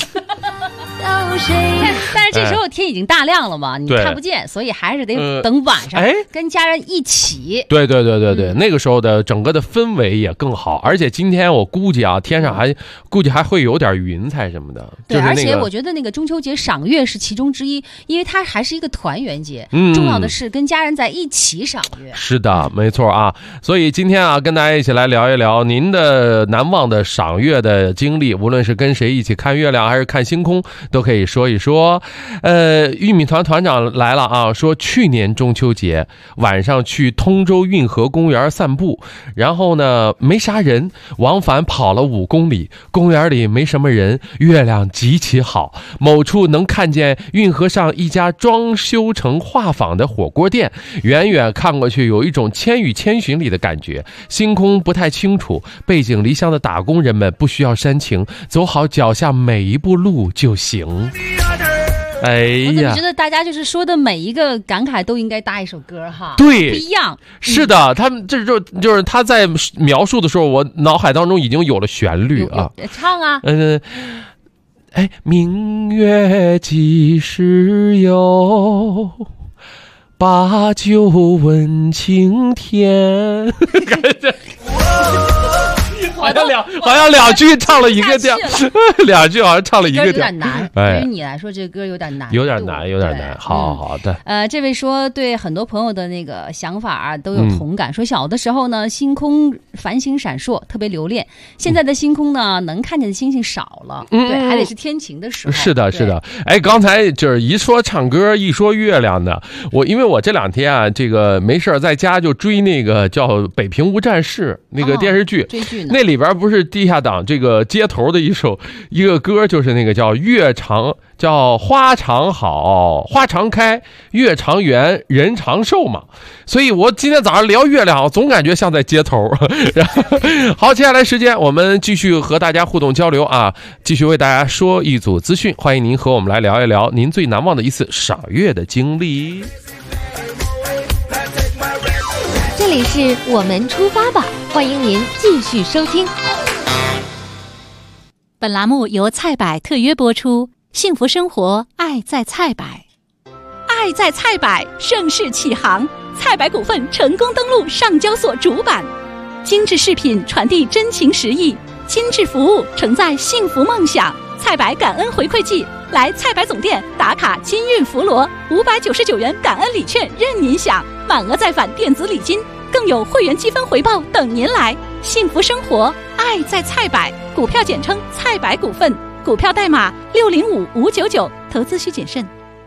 但是这时候天已经大亮了嘛，你看不见，所以还是得等晚上跟家人一起。 对，那个时候的整个的氛围也更好。而且今天我估计啊，天上估计还会有点云彩什么的。 对，而且我觉得那个中秋节赏月是其中之一，因为它还是一个团圆节。重要的是跟家人在一起赏月。 是的，没错啊。所以今天啊，跟大家一起来聊一聊您的难忘的赏月的经历，无论是跟谁一起看月亮还是看星空，都可以说一说。玉米团团长来了啊，说去年中秋节晚上去通州运河公园散步，然后呢没啥人，往返跑了5公里，公园里没什么人，月亮极其好，某处能看见运河上一家装修成画舫的火锅店，远远看过去有一种千与千寻里的感觉。星空不太清楚，背井离乡的打工人们不需要煽情，走好脚下每一步路就行。 哎呀， 我怎么觉得大家就是说的每一个感慨都应该搭一首歌哈？ 对， 不一样。 是的，他们这就是他在描述的时候，我脑海当中已经有了旋律啊。 唱啊。 哎，明月几时有？把酒问青天。好像两句唱了一个调，两句好像唱了一个调， 有点难。对于你来说，这个歌有点难， 有点难。好的。 这位说对很多朋友的那个想法啊都有同感。说小的时候呢，星空繁星闪烁，特别留恋。现在的星空呢，能看见的星星少了，对，还得是天晴的时候。 是的。哎，刚才就是一说唱歌，一说月亮的，因为我这2天啊，这个没事在家就追那个叫《北平无战事》那个电视剧， 追剧呢。 那里边不是地下党这个街头的一个歌，就是那个叫花常好，花常开，月常圆，人长寿嘛。所以我今天早上聊月亮，我总感觉像在街头。好，接下来时间我们继续和大家互动交流啊，继续为大家说一组资讯，欢迎您和我们来聊一聊您最难忘的一次赏月的经历。 这里是我们出发吧，欢迎您继续收听。 本栏目由菜百特约播出，幸福生活，爱在菜百，爱在菜百，盛世启航。菜百股份成功登陆上交所主板，精致饰品传递真情实意，精致服务承载幸福梦想。菜百感恩回馈季，来菜百总店打卡金运福罗，599元感恩礼券任您享，满额再返电子礼金，更有会员积分回报等您来。幸福生活，爱在菜百，股票简称菜百股份，股票代码605599，投资需谨慎。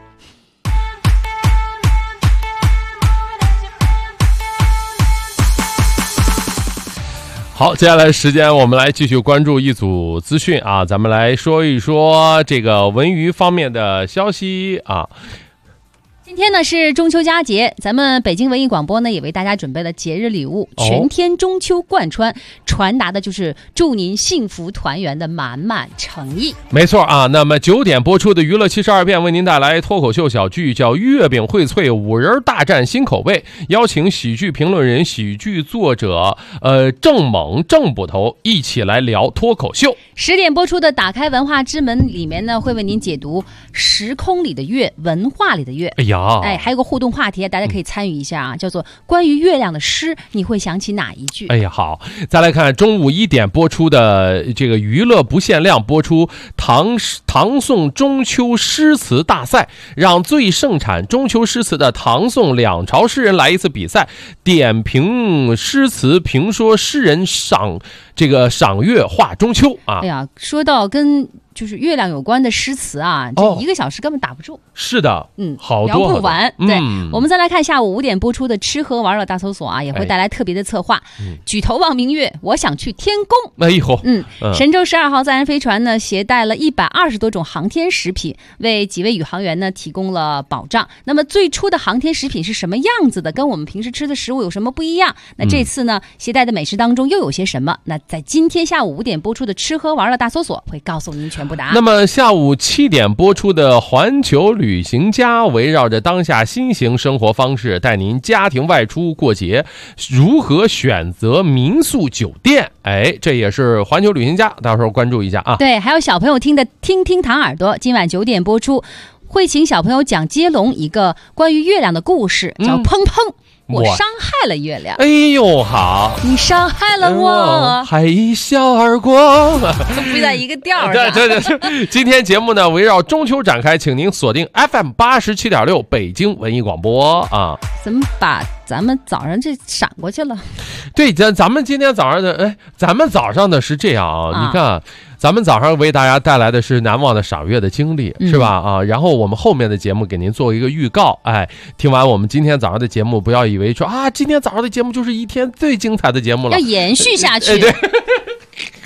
好，接下来时间我们来继续关注一组资讯啊，咱们来说一说这个文娱方面的消息啊。 今天呢是中秋佳节，咱们北京文艺广播呢也为大家准备了节日礼物，全天中秋贯穿，传达的就是祝您幸福团圆的满满诚意。 没错啊，那么9点播出的娱乐72变为您带来脱口秀小剧，叫月饼荟萃5人大战新口味，邀请喜剧评论人、喜剧作者郑猛、郑捕头一起来聊脱口秀。 10点播出的打开文化之门里面呢，会为您解读时空里的月，文化里的月。还有个互动话题，大家可以参与一下啊，叫做关于月亮的诗，你会想起哪一句？ 哎呀，好，再来看中午1点播出的这个娱乐不限量播出唐宋中秋诗词大赛，让最盛产中秋诗词的唐宋2朝诗人来一次比赛，点评诗词评说诗人赏月画中秋啊。 哎呀，说到跟就是月亮有关的诗词啊，这1个小时根本打不住。 是的，好多聊不完。对，我们再来看下午5点播出的吃喝玩乐大搜索啊，也会带来特别的策划。举头望明月，我想去天宫。 哎呦， 神舟12号载人飞船呢，携带了120多种航天食品，为几位宇航员呢提供了保障。那么最初的航天食品是什么样子的？跟我们平时吃的食物有什么不一样？那这次呢，携带的美食当中又有些什么？那在今天下午5点播出的吃喝玩乐大搜索会告诉您全部答案。 那么下午7点播出的环球旅行家，围绕着当下新型生活方式，带您家庭外出过节，如何选择民宿酒店？哎，这也是环球旅行家，到时候关注一下啊。 对，还有小朋友听的听听糖耳朵，今晚9点播出，会请小朋友讲接龙一个关于月亮的故事，叫砰砰。我伤害了月亮。 哎呦，好！ 你伤害了我， 还一笑而过， 不在一个调上。 对。今天节目呢，围绕中秋展开，请您锁定 FM 87.6北京文艺广播啊。 怎么把咱们早上这闪过去了？ 对，咱们今天早上的，咱们早上的是这样啊，你看。咱们早上为大家带来的是难忘的赏月的经历，是吧？啊，然后我们后面的节目给您做一个预告，听完我们今天早上的节目，不要以为说啊，今天早上的节目就是一天最精彩的节目了， 要延续下去。 对。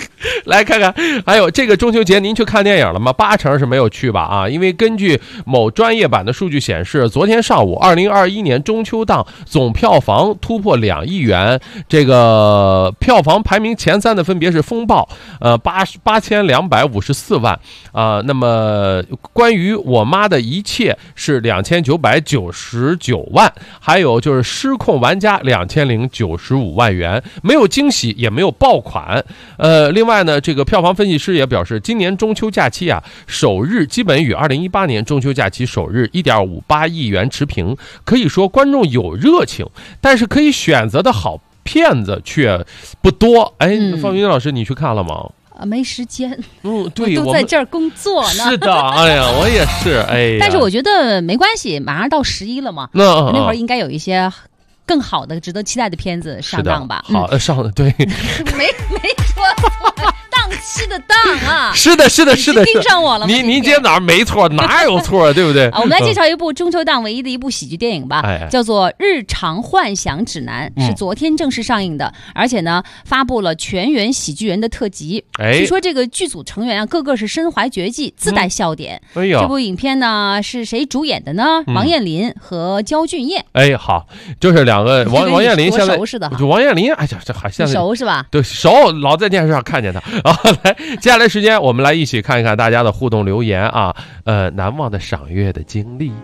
来看看，还有这个中秋节您去看电影了吗？80%是没有去吧？啊，因为根据某专业版的数据显示，昨天上午2021年中秋档总票房突破2亿元，这个票房排名前3的分别是《风暴》8254万那么关于我妈的一切是2999万，还有就是失控玩家2095万元，没有惊喜也没有爆款。另外呢，这个票房分析师也表示，今年中秋假期首日基本与2018年中秋假期首日 1.58 亿元持平，可以说观众有热情，但是可以选择的好片子却不多。方云老师你去看了吗？ 没时间， 对， 我都在这儿工作呢。 是的，哎呀，我也是， 但是我觉得没关系，马上到11了嘛，那会儿应该有一些更好的、值得期待的片子上档吧？ 好，上的对， 没说错，档期的档啊， 是的， 盯上我了吗？ 您今天哪儿没错，哪有错，对不对？ 我们来介绍一部中秋档唯一的一部喜剧电影吧，叫做《日常幻想指南》，是昨天正式上映的，而且呢，发布了全员喜剧人的特辑。据说这个剧组成员个个是身怀绝技，自带笑点。这部影片呢是谁主演的呢？王彦霖和焦俊艳。 好，就是两个王彦霖现在熟似的， 王彦霖，哎呀，这还现在熟是吧？ 对，熟，老在电视上看见他。来，接下来时间我们来一起看一看大家的互动留言啊，难忘的赏月的经历。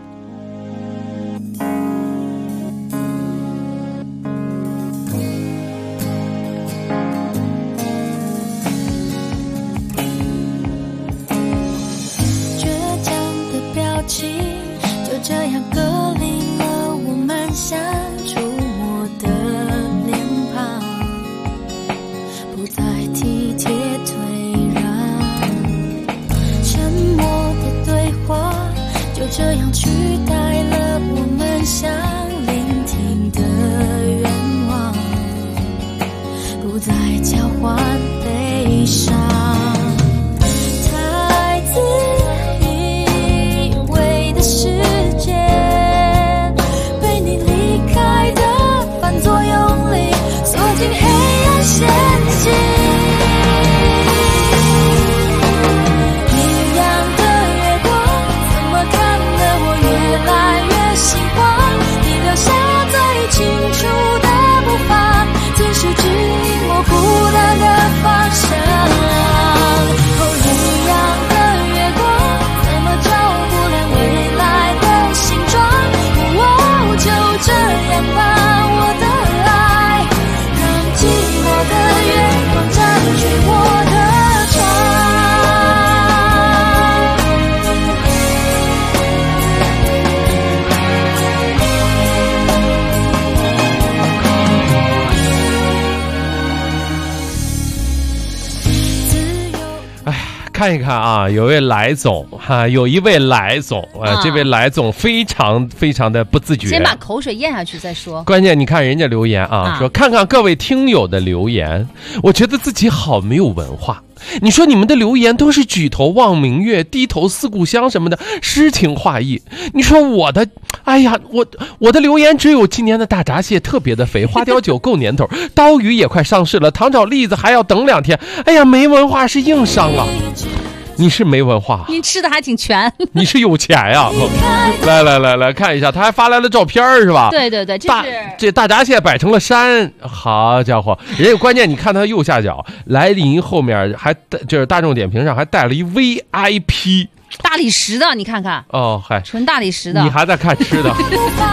倔强的表情就这样隔离了我们相触摸的脸庞，不再体贴退让，沉默的对话就这样取代了我们想聆听的愿望，不再交换悲伤，太自以为的世界被你离开的反作用力锁进黑暗陷阱，一样的月光怎么看得我越来越喜欢，你留下最清楚的步伐，最是指引我孤单的方向，一样的月光怎么照不亮未来的形状，就这样吧，我的爱让寂寞的月光占据我的窗。 看一看啊，有一位来总这位来总非常非常的不自觉， 先把口水咽下去再说。 关键你看人家留言说看看各位听友的留言，我觉得自己好没有文化。你说你们的留言都是举头望明月，低头思故乡什么的诗情画意，你说我的，哎呀，我的留言只有今年的大闸蟹特别的肥，花雕酒够年头，刀鱼也快上市了，糖炒栗子还要等2天，哎呀，没文化是硬伤啊。你是没文化， 你吃的还挺全， 你是有钱呀！来看一下，他还发来了照片是吧？ 对， 这大闸蟹摆成了山，好家伙！人家关键你看他右下角来临后面还就是大众点评上还带了一 VIP 大理石的，你看看纯大理石的， 你还在看吃的。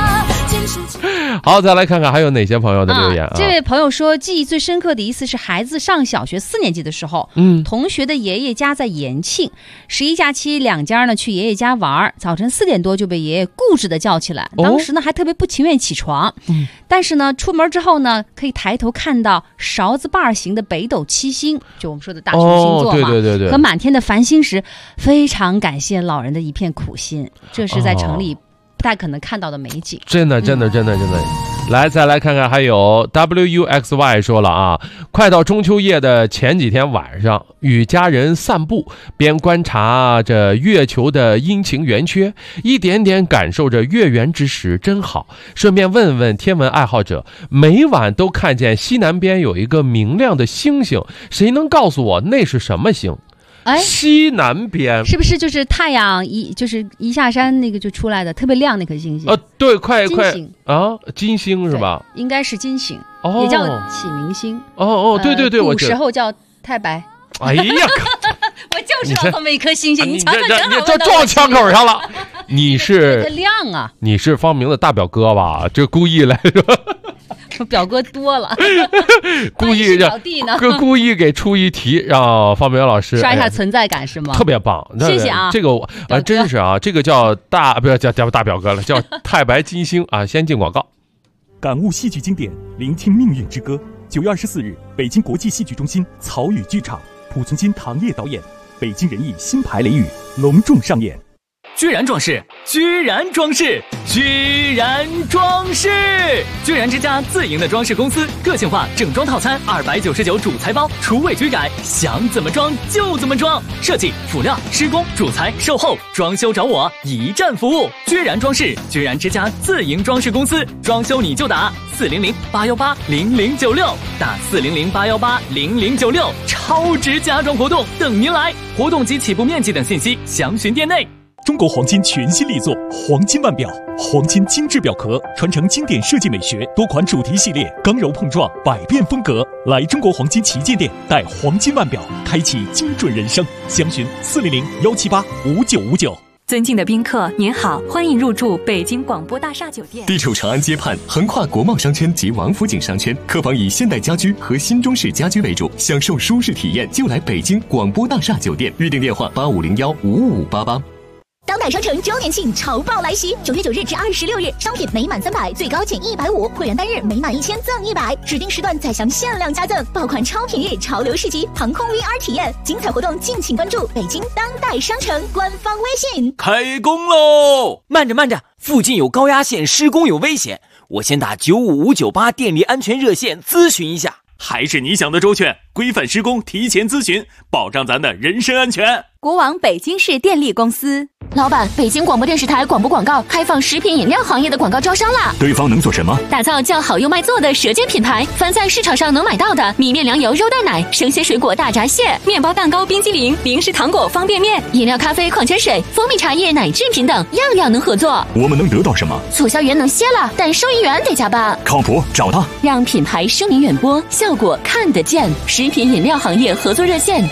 好，再来看看还有哪些朋友的留言这位朋友说，记忆最深刻的一次是孩子上小学4年级的时候，同学的爷爷家在延庆，11假期两家呢去爷爷家玩，早晨4点多就被爷爷固执的叫起来，当时呢还特别不情愿起床，但是呢出门之后呢可以抬头看到勺子把形的北斗七星，就我们说的大熊星座嘛， 对， 和满天的繁星时，非常感谢老人的一片苦心，这是在城里不太可能看到的美景， 真的。 来，再来看看，还有 WUXY 说了啊，快到中秋夜的前几天晚上，与家人散步，边观察着月球的阴晴圆缺，一点点感受着月圆之时，真好。顺便问问天文爱好者，每晚都看见西南边有一个明亮的星星，谁能告诉我那是什么星？哎，西南边是不是就是太阳就是一下山那个就出来的特别亮那颗星星？ 对，快啊， 金星是吧？ 应该是金星，也叫启明星。 对， 古时候叫太白。 哎呀， 我就知道这么一颗星星，你瞧瞧， 你这撞枪口上了。你是它亮啊？ 你是方明的大表哥吧？这故意来是吧？ 我表哥多了， 故意给出一题，让方明老师刷一下存在感是吗？ 特别棒， 谢谢啊！ 这个我真是啊，这个叫不要叫大表哥了，叫太白金星啊！先进广告。 感悟戏剧经典，聆听命运之歌。9月24日，北京国际戏剧中心草语剧场，濮存昕、唐烨导演，北京人艺新牌雷雨隆重上演。 居然装饰，居然装饰，居然装饰！居然之家自营的装饰公司，个性化整装套餐299主材包，除味居改，想怎么装就怎么装。设计、辅料、施工、主材、售后、装修找我，一站服务。居然装饰，居然之家自营装饰公司，装修你就打400-818-0096，打400-818-0096，超值家装活动等您来。活动及起步面积等信息详询店内。 中国黄金全新力作黄金腕表，黄金精致表壳，传承经典设计美学，多款主题系列，刚柔碰撞，百变风格。来中国黄金旗舰店，带黄金腕表，开启精准人生。详询400-178-5959。 尊敬的宾客，您好，欢迎入住北京广播大厦酒店。 地处长安街畔，横跨国贸商圈及王府井商圈，客房以现代家居和新中式家居为主，享受舒适体验就来北京广播大厦酒店。预订电话8501-5588。 当代商城周年庆潮爆来袭，9月9日至26日，商品每满300最高减150，会员单日每满1000赠100，指定时段再享限量加赠，爆款超品日潮流市集，航空 VR 体验，精彩活动敬请关注北京当代商城官方微信。 开工喽！慢着，附近有高压线施工有危险，我先打95598电力安全热线咨询一下。 还是你想的周全，规范施工，提前咨询，保障咱的人身安全。 国网北京市电力公司。 老板，北京广播电视台广播广告开放食品饮料行业的广告招商啦！ 对方能做什么？ 打造叫好又卖座的舌尖品牌，凡在市场上能买到的米面粮油肉蛋奶、生鲜水果大闸蟹、面包蛋糕冰激凌、零食糖果方便面、饮料咖啡矿泉水、蜂蜜茶叶奶制品等，样样能合作。 我们能得到什么？ 促销员能歇了，但收银员得加班。 靠谱，找他， 让品牌声名远播，效果看得见。食品饮料行业合作热线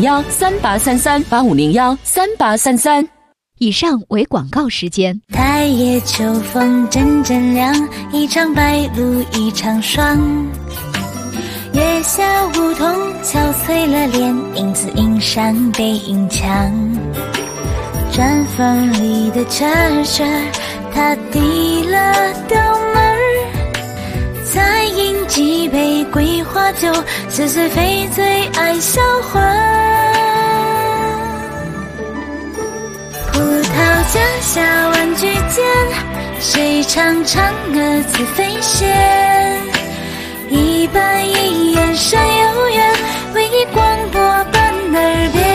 8501-3833，8501-3833。 以上为广告时间。 太夜秋风阵阵凉，一场白露一场霜。月下梧桐憔悴了脸，影子映上背影墙。毡房里的车他递了刀门，再饮几杯桂花酒，似是非最爱销魂。葡萄架下玩具间，谁唱嫦娥自飞仙？一板一眼山有缘，唯一广播伴耳边。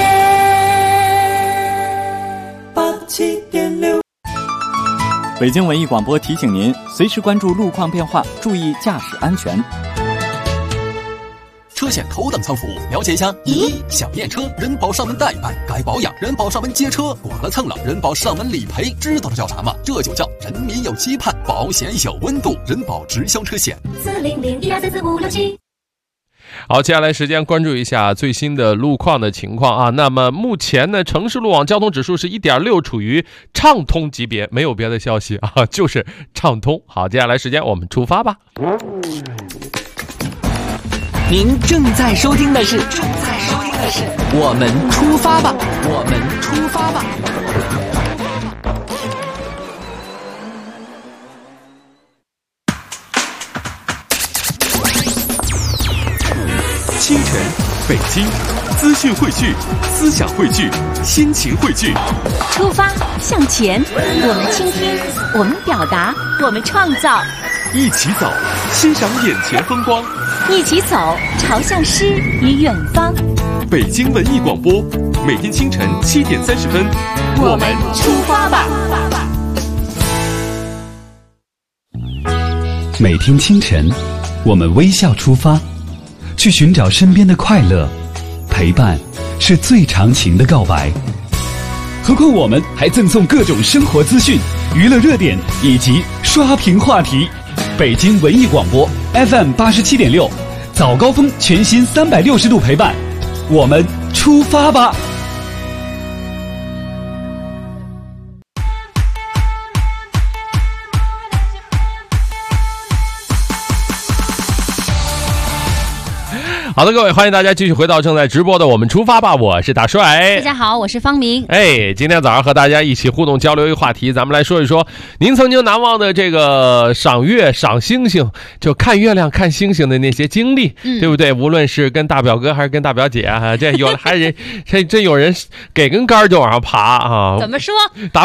87.6。北京文艺广播提醒您，随时关注路况变化，注意驾驶安全。 车险头等舱服务，了解一下。1. 想验车，人保上门代办；该保养，人保上门接车；剐了蹭了，人保上门理赔。知道这叫啥吗？这就叫人民有期盼，保险有温度。人保直销车险。 400-1234567。 好，接下来时间关注一下最新的路况的情况啊。那么目前呢，城市路网交通指数是 1.6， 处于畅通级别，没有别的消息啊，就是畅通。好，接下来时间我们出发吧。 您正在收听的是我们出发吧，我们出发吧。 清晨，北京，资讯汇聚，思想汇聚，心情汇聚。 出发向前，我们倾听，我们表达，我们创造。 一起走，欣赏眼前风光， 一起走，朝向诗与远方。 北京文艺广播，每天清晨7点30分， 我们出发吧。 每天清晨，我们微笑出发，去寻找身边的快乐。陪伴是最长情的告白。何况我们还赠送各种生活资讯、娱乐热点以及刷屏话题。北京文艺广播 FM 87.6，早高峰全新360度陪伴，我们出发吧。 好的，各位，欢迎大家继续回到正在直播的我们出发吧，我是大帅。 大家好，我是方明。 今天早上和大家一起互动交流一个话题，咱们来说一说您曾经难忘的这个赏月赏星星，就看月亮看星星的那些经历，对不对？无论是跟大表哥还是跟大表姐啊，这有还是这有人给根杆就往上爬啊。 怎么说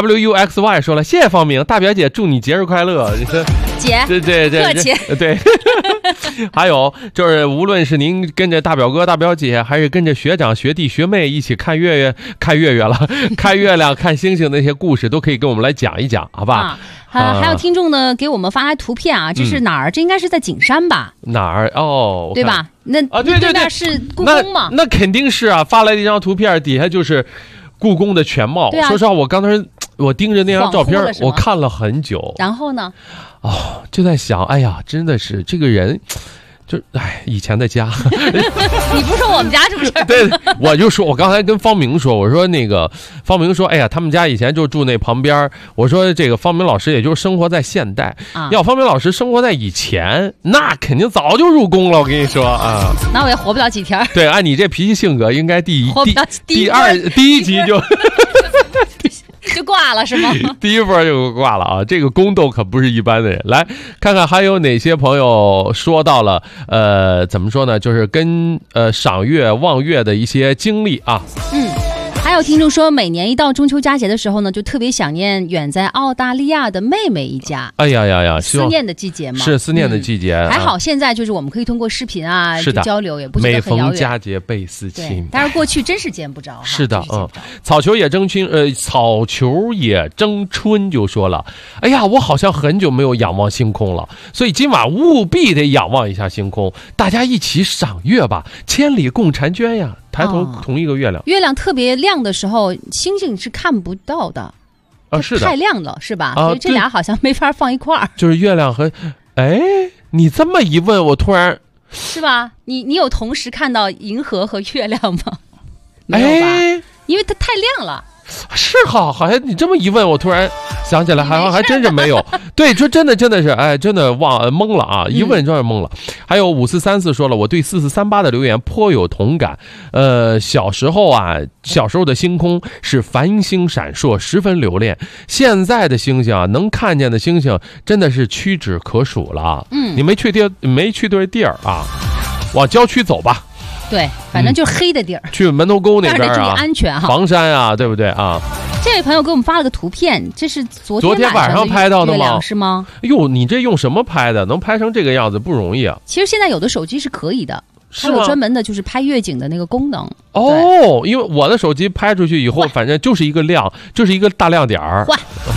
？WUXY 说了，谢谢方明，大表姐祝你节日快乐。 姐， 客气，对。还有就是无论是您跟着大表哥大表姐，还是跟着学长学弟学妹一起看月亮看星星那些故事，都可以跟我们来讲一讲，好吧？ 还有听众呢给我们发来图片啊，这是哪儿？这应该是在景山吧？ 哪儿？哦， 对吧？那对， 那是故宫嘛？ 那肯定是啊，发来的一张图片，底下就是故宫的全貌。说实话，我刚才我盯着那张照片，我看了很久。 然后呢？ 就在想，哎呀，真的是这个人。以前的家你不是说我们家是不是？ 对，我就说，我刚才跟方明说，我说那个方明说，哎呀，他们家以前就住那旁边。我说这个方明老师也就是生活在现代，要方明老师生活在以前，那肯定早就入宫了。我跟你说啊， 那我也活不了几天。 对，按你这脾气性格，应该第一集就挂了是吗？ 第一波就挂了啊！这个宫斗可不是一般的人。来看看还有哪些朋友说到了怎么说呢？就是跟赏月望月的一些经历啊。 还有听众说，每年一到中秋佳节的时候呢，就特别想念远在澳大利亚的妹妹一家。 哎呀， 思念的季节嘛， 是思念的季节。 还好现在就是我们可以通过视频啊交流，也不觉得很遥远。 每逢佳节倍思亲。 但是过去真是见不着。 是的，草球也争春就说了，哎呀，我好像很久没有仰望星空了，所以今晚务必得仰望一下星空，大家一起赏月吧，千里共婵娟呀。抬头同一个月亮， 月亮特别亮的时候，星星是看不到的， 是的， 太亮了，是吧？所以这俩好像没法放一块儿。 就是月亮和，你这么一问，我突然是吧？你有同时看到银河和月亮吗？没有吧？因为它太亮了。 是好像你这么一问，我突然想起来，还真是没有。对，这真的是，真的懵了啊！一问真是懵了。还有5434说了，我对4438的留言颇有同感。小时候的星空是繁星闪烁，十分留恋。现在的星星能看见的星星真的是屈指可数了。你没去对地儿啊，往郊区走吧。 对，反正就是黑的地儿， 去门头沟那边注意安全哈， 房山啊，对不对啊？ 这位朋友给我们发了个图片，这是昨天晚上拍到的吗？ 是吗？ 哟，你这用什么拍的？能拍成这个样子不容易啊！ 其实现在有的手机是可以的，它有专门的就是拍月景的那个功能。 因为我的手机拍出去以后，反正就是一个亮，就是一个大亮点儿。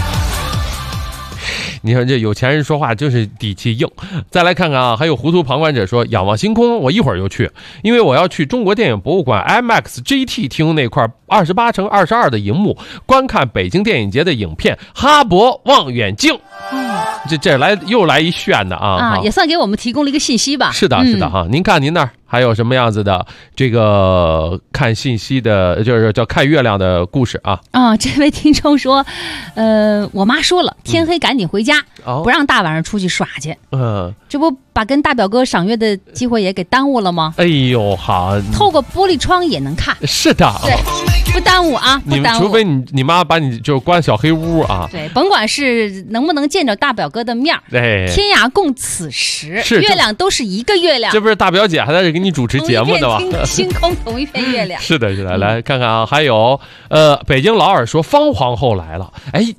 你看这有钱人说话就是底气硬。再来看看啊，还有糊涂旁观者说，仰望星空，我一会儿就去，因为我要去中国电影博物馆 IMAX GT 厅那块28×22的荧幕观看北京电影节的影片《哈勃望远镜》。又来一炫的啊！ 也算给我们提供了一个信息吧。 是的哈，您看您那儿还有什么样子的这个看信息的，就是叫看月亮的故事啊？ 这位听众说，我妈说了，天黑赶紧回家，不让大晚上出去耍去。这不把跟大表哥赏月的机会也给耽误了吗？ 哎呦，好， 透过玻璃窗也能看。 是的， 对，不耽误啊，不耽误。 除非你妈把你就关小黑屋啊。 对，甭管是能不能见着大表哥的面，天涯共此时，月亮都是一个月亮。 这不是大表姐还在这给你主持节目的吗？ 星空同一片月亮。是的，来看看啊，还有北京老二说方皇后来了，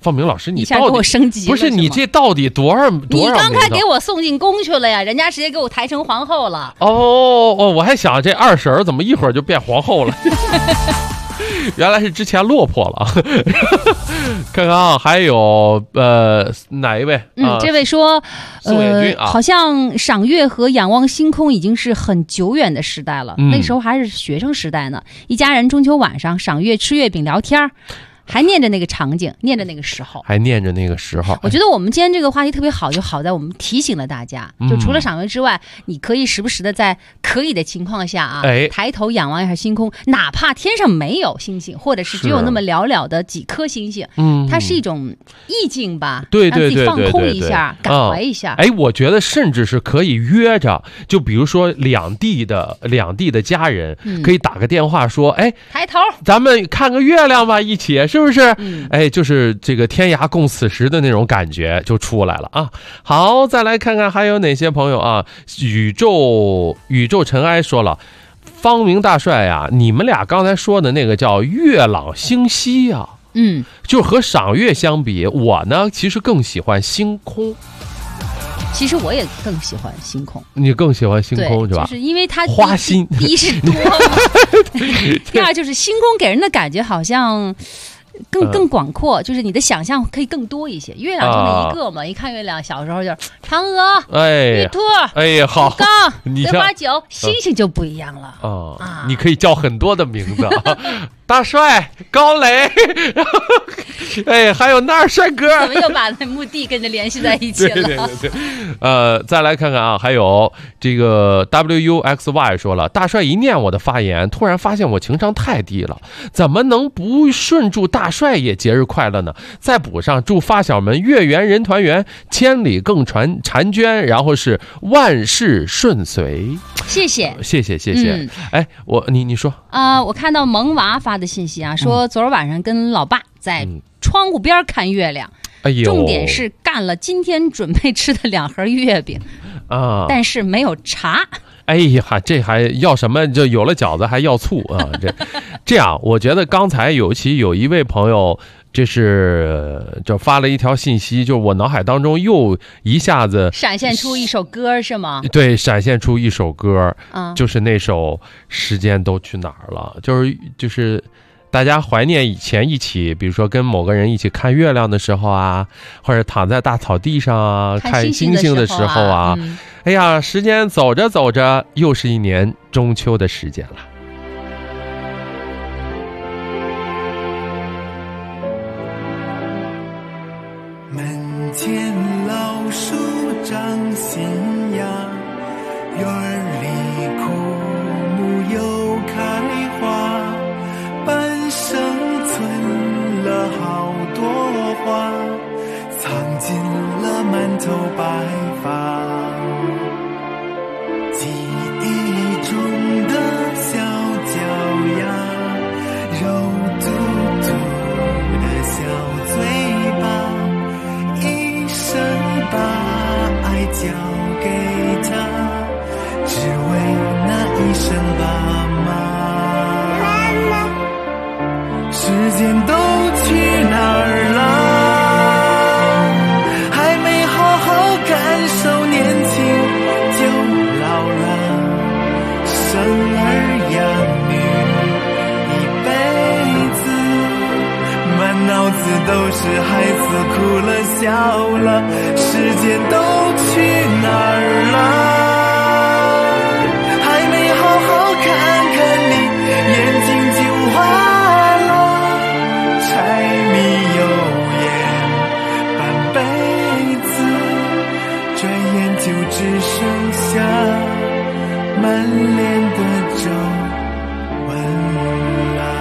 方明老师，你一下给我升级了， 不是你这到底多少？ 你刚才给我送进宫去了呀，人家直接给我抬成皇后了。 哦，我还想这二婶怎么一会儿就变皇后了。原来是之前落魄了。看看啊，还有哪一位？ 这位说， 宋彦军好像赏月和仰望星空已经是很久远的时代了，那时候还是学生时代呢，一家人中秋晚上赏月、吃月饼、聊天，还念着那个场景，念着那个时候， 我觉得我们今天这个话题特别好，就好在我们提醒了大家，就除了赏月之外，你可以时不时的在可以的情况下啊，抬头仰望一下星空，哪怕天上没有星星，或者是只有那么寥寥的几颗星星，它是一种意境吧， 对， 让自己放空一下，感怀一下。 我觉得甚至是可以约着，就比如说两地的家人，可以打个电话说， 抬头， 咱们看个月亮吧，一起。是不是？就是这个天涯共此时的那种感觉就出来了啊！好，再来看看还有哪些朋友啊？宇宙尘埃说了，方明大帅呀，你们俩刚才说的那个叫月朗星稀啊，就和赏月相比，我呢其实更喜欢星空。 其实我也更喜欢星空， 你更喜欢星空是吧？ 就是因为它花心， 第一是多嘛，第二就是星空给人的感觉好像更广阔，就是你的想象可以更多一些。月亮就那一个嘛，一看月亮，小时候就嫦娥、玉兔、 好刚、梅花九，星星就不一样了你可以叫很多的名字，大帅、高磊，还有那儿帅哥， 怎么又把那墓地跟着联系在一起了？ 对，再来看看啊，还有这个 WUXY 说了，大帅一念我的发言，突然发现我情商太低了，怎么能不顺祝大帅也节日快乐呢？再补上祝发小们月圆人团圆，千里共婵娟，然后是万事顺遂。 谢谢。 你说我看到萌娃发的信息啊，说昨儿晚上跟老爸在窗户边看月亮，重点是干了今天准备吃的2盒月饼但是没有茶。 这还要什么？就有了饺子还要醋啊！这样，我觉得刚才有一位朋友，就发了一条信息，就我脑海当中又一下子闪现出一首歌是吗？ 对，闪现出一首歌，就是那首《时间都去哪儿了》，就是大家怀念以前一起，比如说跟某个人一起看月亮的时候啊，或者躺在大草地上啊，看星星的时候啊。时间走着走着，又是一年中秋的时间了。 门前老树长新芽，院里枯木又开花，半生存了好多花，藏进了满头白发。记忆中的小脚丫，肉嘟嘟的小嘴巴，一生把爱交给他，只为那一声爸妈。时间都去哪儿了？还没好好感受年轻就老了，生儿养女一辈子，满脑子都是孩子哭了笑了，时间都去哪儿了？还没好好看看你，眼睛就花了，柴米油盐半辈子，转眼就只剩下满脸的皱纹了。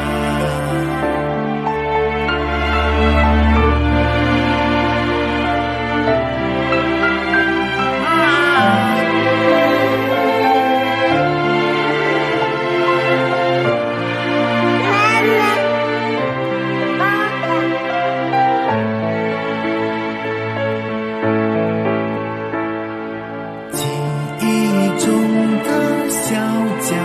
记忆中的小脚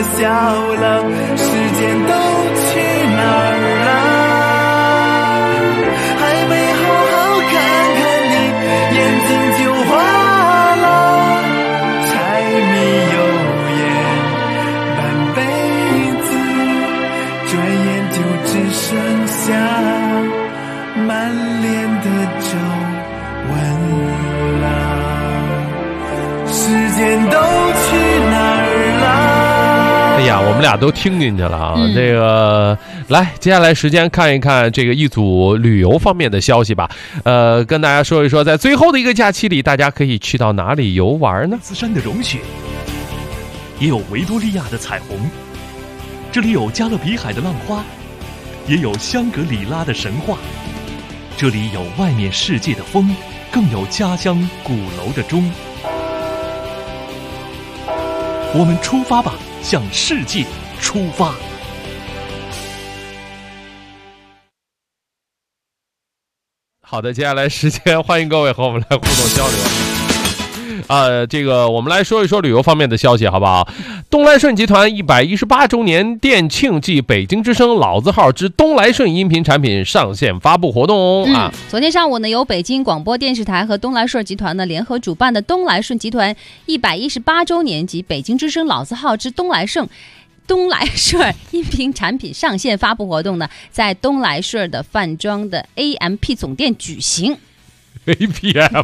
笑了，时间都去哪儿了？还没好好看看你，眼睛就花了，柴米油盐半辈子，转眼就只剩下满脸的皱纹了，时间都去哪儿了？ 哎呀，我们俩都听进去了啊！这个，来，接下来时间看一看这个一组旅游方面的消息吧。跟大家说一说，在最后的一个假期里，大家可以去到哪里游玩呢？ 斯山的融雪，也有维多利亚的彩虹，这里有加勒比海的浪花，也有香格里拉的神话，这里有外面世界的风，更有家乡鼓楼的钟。我们出发吧，向世界出发。 好的，接下来时间欢迎各位和我们来互动交流。这个我们来说一说旅游方面的消息，好不好？东来顺集团118周年店庆暨北京之声老字号之东来顺音频产品上线发布活动啊！ 昨天上午呢，由北京广播电视台和东来顺集团呢联合主办的东来顺集团118周年及北京之声老字号之东来顺音频产品上线发布活动呢，在东来顺的饭庄的 AMP 总店举行。 APM。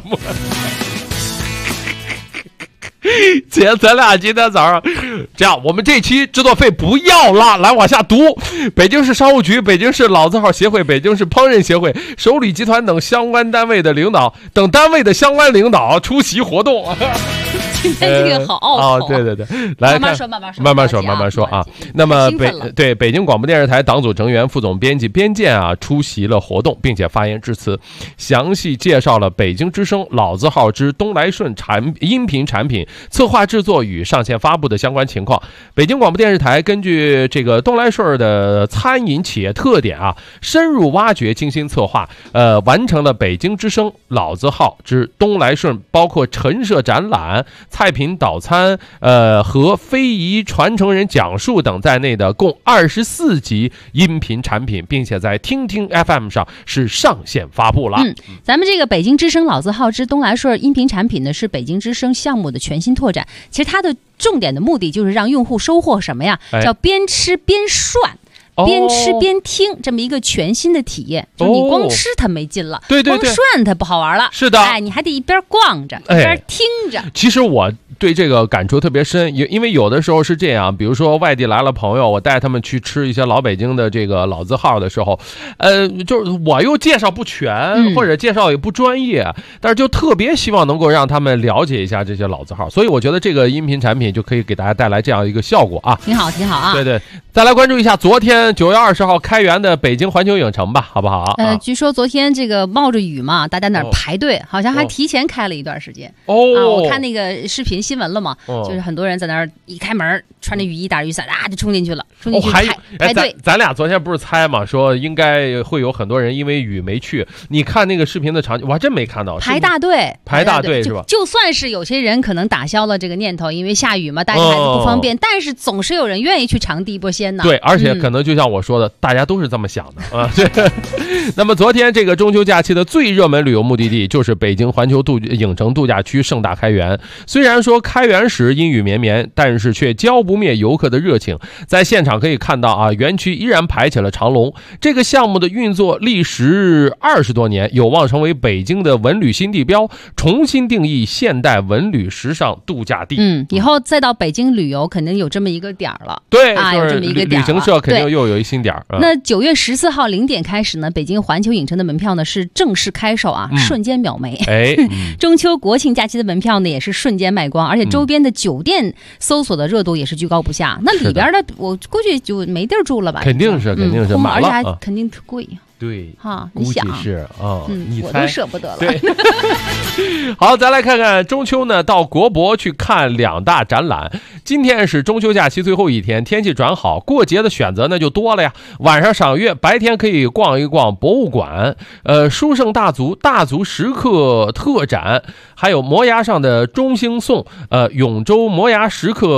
姐，咱俩今天早上这样，我们这期制作费不要了，来往下读。北京市商务局、北京市老字号协会、北京市烹饪协会、首里集团等相关单位的领导等单位的相关领导出席活动。 今天这个好拗口。 对对对，来慢慢说啊。那么北京广播电视台党组成员、副总编辑边健啊出席了活动，并且发言致辞，详细介绍了北京之声老字号之东来顺音频产品策划制作与上线发布的相关情况。北京广播电视台根据这个东来顺的餐饮企业特点啊，深入挖掘、精心策划，完成了北京之声老字号之东来顺包括陈设展览、菜品导餐，和非遗传承人讲述等在内的共24集音频产品，并且在听听 FM 上是上线发布了。 咱们这个北京之声老字号之东来顺音频产品呢，是北京之声项目的全新拓展。其实它的重点的目的就是让用户收获什么呀？叫边吃边涮。边吃边听，这么一个全新的体验，就你光吃它没劲了， 对， 光涮它不好玩了。 是的， 你还得一边逛着一边听着。 其实我对这个感触特别深，因为有的时候是这样，比如说外地来了朋友，我带他们去吃一些老北京的这个老字号的时候，就是我又介绍不全，或者介绍也不专业，但是就特别希望能够让他们了解一下这些老字号，所以我觉得这个音频产品就可以给大家带来这样一个效果啊， 挺好啊。 对，再来关注一下昨天9月20号开园的北京环球影城吧，好不好？ 据说昨天这个冒着雨嘛，大家那儿排队，好像还提前开了一段时间。我看那个视频新闻了嘛，就是很多人在那儿一开门，穿着雨衣打着雨伞就冲进去了，排队。 咱俩昨天不是猜嘛，说应该会有很多人因为雨没去。你看那个视频的场景，我还真没看到。 排大队是吧？ 就算是有些人可能打消了这个念头，因为下雨嘛，带着孩子不方便，但是总是有人愿意去尝第一波鲜呢。 对，而且可能就像我说的，大家都是这么想的啊。那么昨天这个中秋假期的最热门旅游目的地就是北京环球影城度假区盛大开园。虽然说开园时阴雨绵绵，但是却浇不灭游客的热情。在现场可以看到啊，园区依然排起了长龙。这个项目的运作历时20多年，有望成为北京的文旅新地标，重新定义现代文旅时尚度假地。 以后再到北京旅游肯定有这么一个点了。 对有这么一个点了。 旅行社肯定又有一新点。 那9月14号0点开始呢，北京环球影城的门票呢是正式开售啊，瞬间秒没。中秋国庆假期的门票呢也是瞬间卖光，而且周边的酒店搜索的热度也是居高不下。那里边的我估计就没地儿住了吧？ 肯定是满了， 而且还肯定特贵。 对哈，你想是你我都舍不得了。 对，好，咱来看看中秋呢，到国博去看2大展览。今天是中秋假期最后一天，天气转好，过节的选择呢就多了呀。晚上赏月，白天可以逛一逛博物馆，书圣大族石刻特展，还有摩崖上的中兴颂，永州摩崖石刻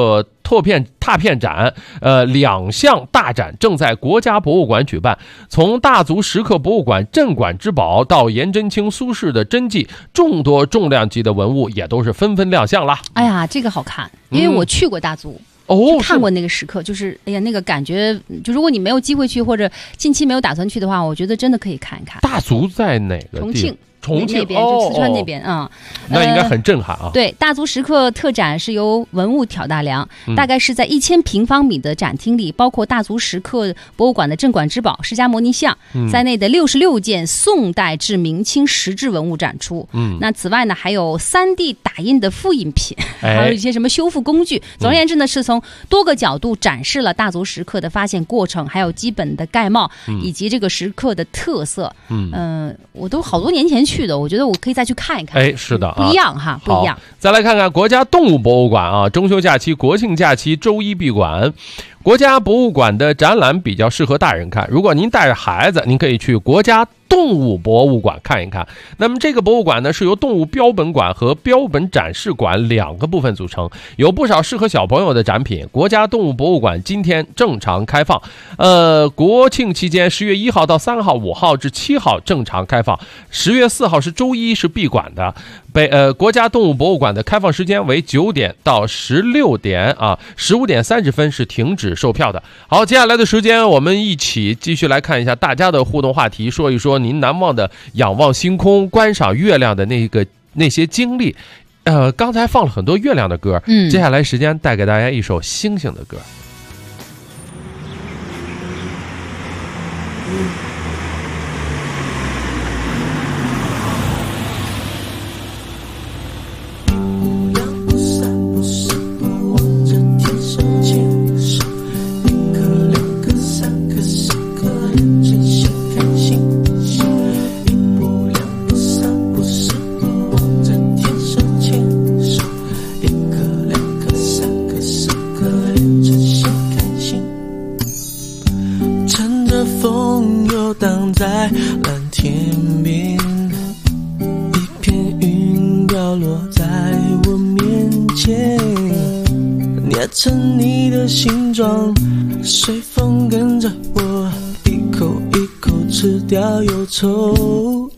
拓片展，2项大展正在国家博物馆举办。从大足石刻博物馆镇馆之宝到颜真卿、苏轼的真迹，众多重量级的文物也都是纷纷亮相了。 哎呀，这个好看，因为我去过大足。看过那个时刻，就是哎呀，那个感觉，就如果你没有机会去，或者近期没有打算去的话，我觉得真的可以看一看。 大足在哪个地方？重庆那边，就四川那边啊， 那应该很震撼啊。 对，大足石刻特展是由文物挑大梁，大概是在1000平方米的展厅里，包括大足石刻博物馆的镇馆之宝释迦牟尼像在内的66件宋代至明清石质文物展出。那此外呢，还有3D 打印的复印品，还有一些什么修复工具。总而言之呢，是从多个角度展示了大足石刻的发现过程，还有基本的概貌，以及这个石刻的特色。我都好多年前去的，我觉得我可以再去看一看。 哎，是的， 不一样哈，不一样。 再来看看国家动物博物馆啊，中秋假期、国庆假期周一闭馆。国家博物馆的展览比较适合大人看，如果您带着孩子，您可以去国家动物博物馆看一看。那么这个博物馆呢，是由动物标本馆和标本展示馆2个部分组成，有不少适合小朋友的展品。国家动物博物馆今天正常开放，国庆期间10月1号到3号、5号至7号正常开放，10月4号是周一是闭馆的。国家动物博物馆的开放时间为9点到16点啊，15点30分是停止售票的。好，接下来的时间我们一起继续来看一下大家的互动话题，说一说您难忘的仰望星空、观赏月亮的那些经历。刚才放了很多月亮的歌，接下来时间带给大家一首星星的歌。 荡在蓝天边，一片云掉落在我面前，捏成你的形状，随风跟着我一口一口吃掉忧愁，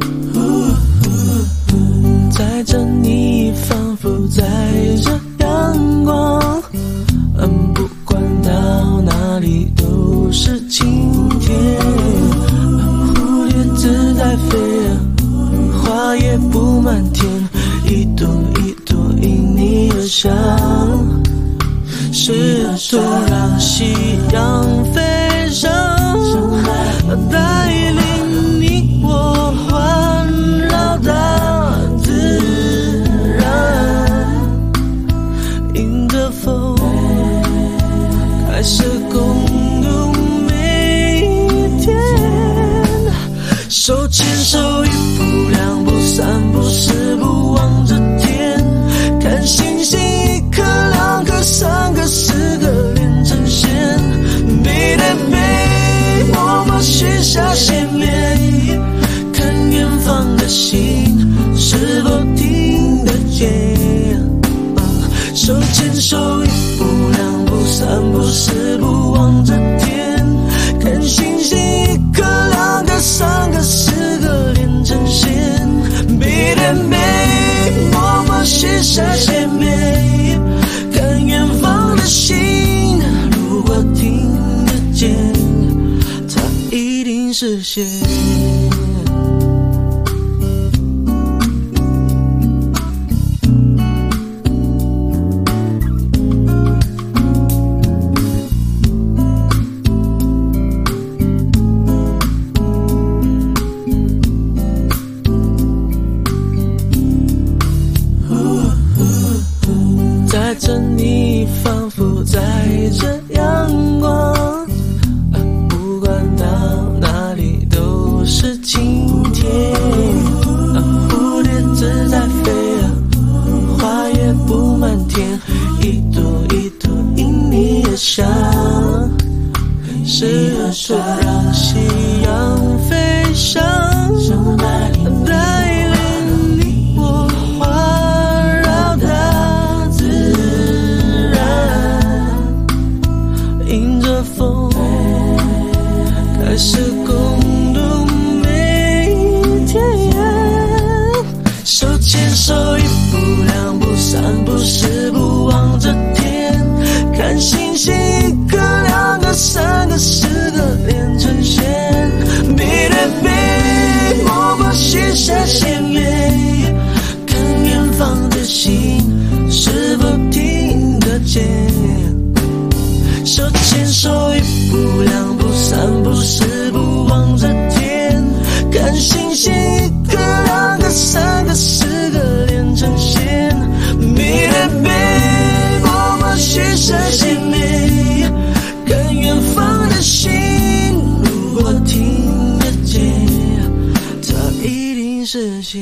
载着你仿佛载着阳光，不管到哪里都是晴天，蝴蝶自在飞，花也布满天，一朵一朵因你而香，是多让夕阳飞上，带领你我环绕大自然，迎着风开始共度每一天，手牵手一步两步三步四步望着天，看星星一颗两颗三颗四个连成线，背对背我们许下心愿，看远方的星是否听得见，手牵手一步两步三步四步望着天，看星星一颗两颗三颗四个连成线，背对背我们许下心愿，看远方的星如果听得见，它一定实现。载着你仿佛载着阳光，不管到哪里都是晴天，蝴蝶自在飞，花也布满天，一朵一朵因你而香，是多让夕阳飞上，带领你我环绕大自然， 是共度每一天。手牵手一步两步三步四步望着天，看星星一个两个三个四个连成线，背对背摸摸心闪鲜美，看远方的心是否听得见。手牵手一步两步三步四步望着天，看星星一个两个三个四个连成线，背对背摸摸心闪鲜美，看远方的心如果听得见，它一定实现。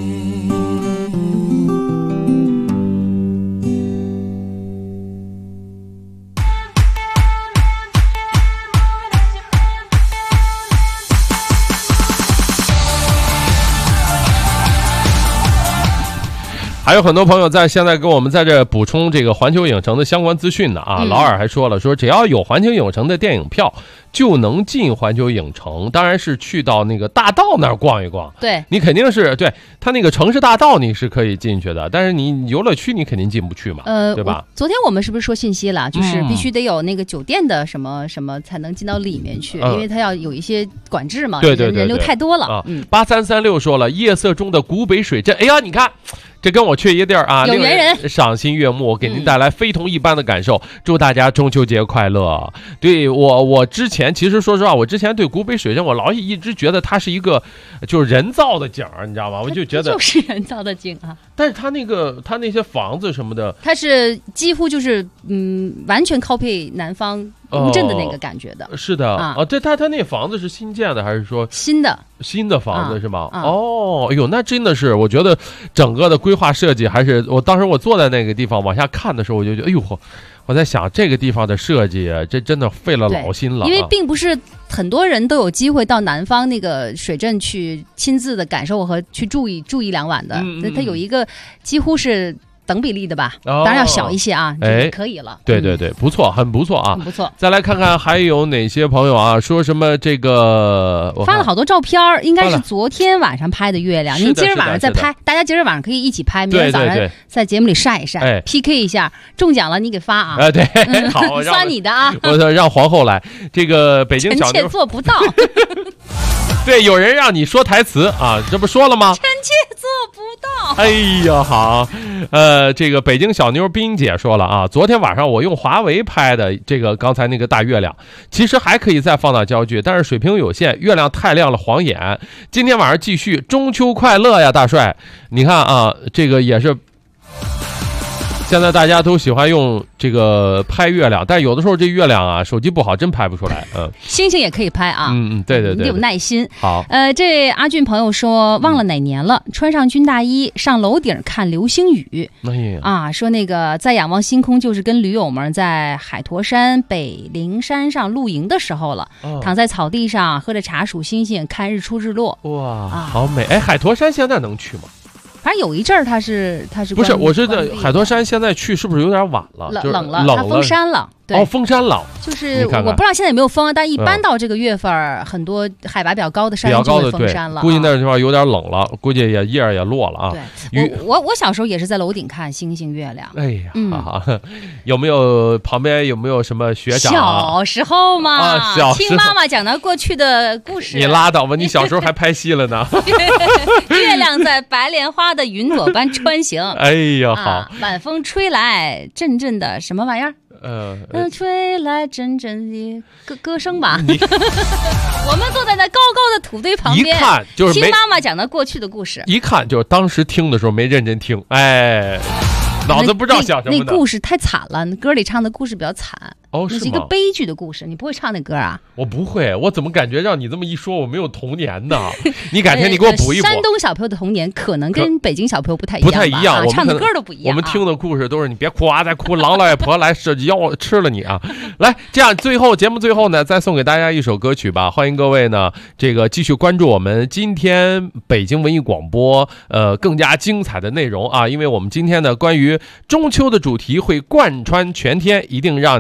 还有很多朋友现在给我们在这补充这个环球影城的相关资讯呢啊，老尔还说了，说只要有环球影城的电影票就能进环球影城，当然是去到那个大道那儿逛一逛。 对， 你肯定是对他那个城市大道你是可以进去的，但是你游乐区你肯定进不去嘛，对吧？ 昨天我们是不是说信息了？就是必须得有那个酒店的什么什么才能进到里面去，因为它要有一些管制嘛， 对对对， 人流太多了。 8336说了，夜色中的古北水镇，哎呀，你看。这跟我去一个地儿啊， 有缘人， 赏心悦目，给您带来非同一般的感受。祝大家中秋节快乐！对我之前其实说实话，我之前对古北水镇，我老一直觉得它是一个就是人造的景儿，你知道吗？我就觉得就是人造的景啊。 但是它那些房子什么的， 它是几乎就是完全 copy 南方乌镇的那个感觉的。 是的对，它那房子是新建的还是说新的房子是吗？哦，哎呦，那真的是，我觉得整个的规划设计还是，当时我坐在那个地方往下看的时候，我就觉得，哎呦，我在想这个地方的设计，这真的费了老心了。 因为并不是很多人都有机会到南方那个水镇去亲自的感受和去住一两晚的，它有一个几乎是等比例的吧，当然要小一些啊，就可以了。 对对对，不错，很不错啊， 很不错。 再来看看还有哪些朋友啊，说什么这个发了好多照片，应该是昨天晚上拍的月亮。您今儿晚上再拍，大家今儿晚上可以一起拍，明天早上在节目里晒一晒，PK 一下，中奖了你给发啊。 对，好， 刷你的啊。 我让皇后来，这个北京小妞臣妾做不到。 对，有人让你说台词啊，这不说了吗？ 臣妾做不到。 哎呀，好，这个北京小妞冰姐说了啊，昨天晚上我用华为拍的这个刚才那个大月亮，其实还可以再放大焦距，但是水平有限，月亮太亮了晃眼。今天晚上继续，中秋快乐呀，大帅！你看啊，这个也是。现在大家都喜欢用这个拍月亮，但有的时候这月亮啊，手机不好真拍不出来。 星星也可以拍啊。 对对对， 你有耐心。 好， 这位阿俊朋友说忘了哪年了，穿上军大衣上楼顶看流星雨。说那个在仰望星空，就是跟驴友们在海坨山北灵山上露营的时候了。躺在草地上喝着茶数星星，看日出日落。 哇，好美！哎，海坨山现在能去吗？ 反正有一阵儿它是不是？我是在海坨山，现在去是不是有点晚了？ 冷了，它封山了。对， 封山了， 就是我不知道现在有没有封，但一般到这个月份，很多海拔比较高的山就会封山了。 估计那地方有点冷了，估计叶也落了啊。 对，我小时候也是在楼顶看星星月亮。 哎呀，有没有旁边有没有什么学长？ 小时候嘛，听妈妈讲的过去的故事。 你拉倒吧，你小时候还拍戏了呢。 月亮在白莲花的云朵般穿行。 哎呀，好， 晚风吹来阵阵的什么玩意儿？吹来阵阵的歌声吧。我们坐在那高高的土堆旁边， 一看就是听妈妈讲的过去的故事。 一看就是当时听的时候没认真听，脑子不知道想什么的。 那故事太惨了，歌里唱的故事比较惨。 哦， 是一个悲剧的故事，你不会唱那歌啊？ 我不会，我怎么感觉让你这么一说，我没有童年呢？你改天你给我补一补。 山东小朋友的童年可能跟北京小朋友不太一样， 唱的歌都不一样。 我们听的故事都是你别哭啊，再哭，狼老爷婆来要吃了你啊！来，这样节目最后呢，再送给大家一首歌曲吧。欢迎各位呢，这个继续关注我们今天北京文艺广播更加精彩的内容啊！因为我们今天呢，关于中秋的主题会贯穿全天，一定让您在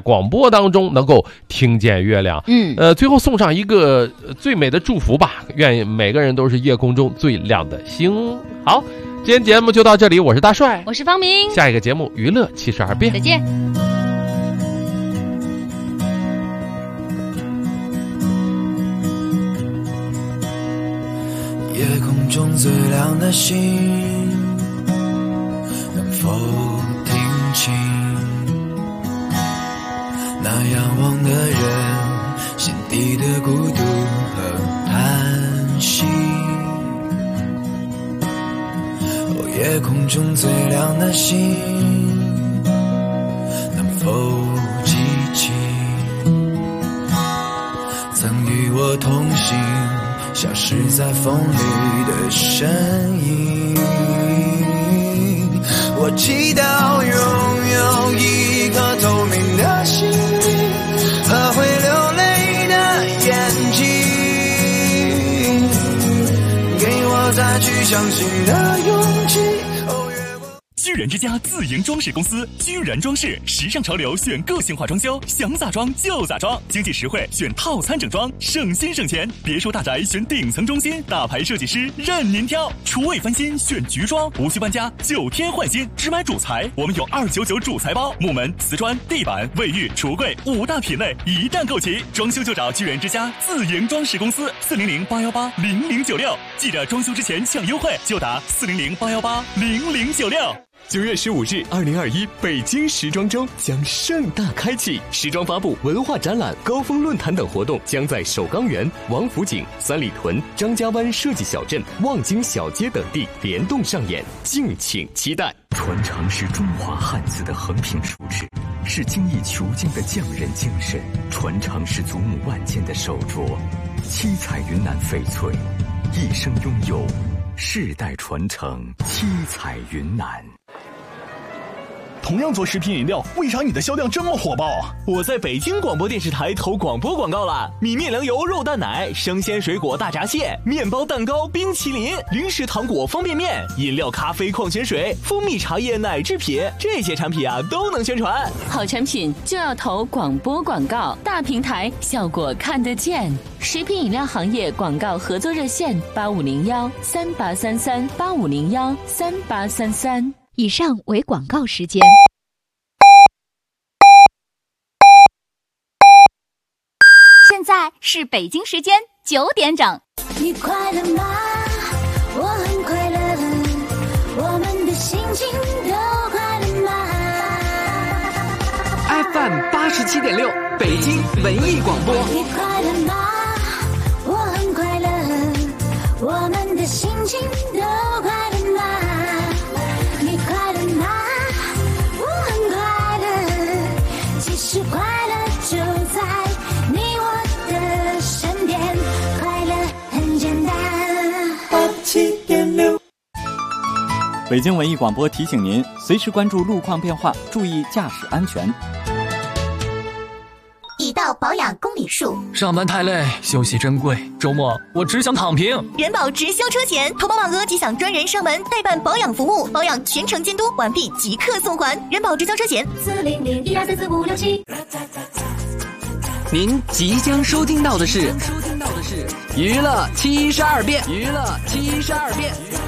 广播当中能够听见月亮。最后送上一个最美的祝福吧，愿每个人都是夜空中最亮的星。好，今天节目就到这里，我是大帅， 我是方明， 下一个节目娱乐72变， 再见。 夜空中最亮的星，能否听清那仰望的人心底的孤独和叹息？夜空中最亮的星，能否记起曾与我同行消失在风里的身影？我祈祷拥有一颗透明的心灵和会流泪的眼睛，给我再去相信的勇气。 居然之家自营装饰公司，居然装饰，时尚潮流选个性化装修，想咋装就咋装，经济实惠选套餐整装，省心省钱。别墅大宅选顶层中心，大牌设计师任您挑。厨卫翻新选菊装，无需搬家9天换新，只买主材，我们有299主材包，木门、瓷砖、地板、卫浴、橱柜5大品类一旦购齐，装修就找居然之家自营装饰公司，400-818-0096，记着装修之前抢优惠就打400-818-0096。 9月15日，2021北京时装周将盛大开启，时装发布、文化展览、高峰论坛等活动将在首钢园、王府井、三里屯、张家湾设计小镇、望京小街等地联动上演，敬请期待。 传承是中华汉字的横平竖直，是精益求精的匠人精神；传承是祖母万件的手镯，七彩云南翡翠，一生拥有，世代传承，七彩云南。 同样做食品饮料，为啥你的销量这么火爆啊？ 我在北京广播电视台投广播广告了，米面粮油肉蛋奶、生鲜水果大闸蟹、面包蛋糕冰淇淋、零食糖果方便面、饮料咖啡矿泉水、蜂蜜茶叶奶制品，这些产品啊都能宣传。 好产品就要投广播广告，大平台效果看得见。食品饮料行业广告合作热线8501-3833-8501-3833。 以上为广告时间。 现在是北京时间9点整。你快乐吗？我很快乐，我们的心情都快乐吗 ？FM 87.6，北京文艺广播。 你快乐吗？我很快乐，我们的心情都快乐吗？你快乐吗？我很快乐，其实快乐就在你我的身边，快乐很简单。87.6。 北京文艺广播提醒您，随时关注路况变化，注意驾驶安全。 已到保养公里数， 上班太累，休息珍贵，周末我只想躺平。 人保直销车前，投保满额即享专人上门代办保养服务，保养全程监督，完毕即刻送还。人保直销车前，400-1234567。 您即将收听到的是娱乐72变，娱乐72变。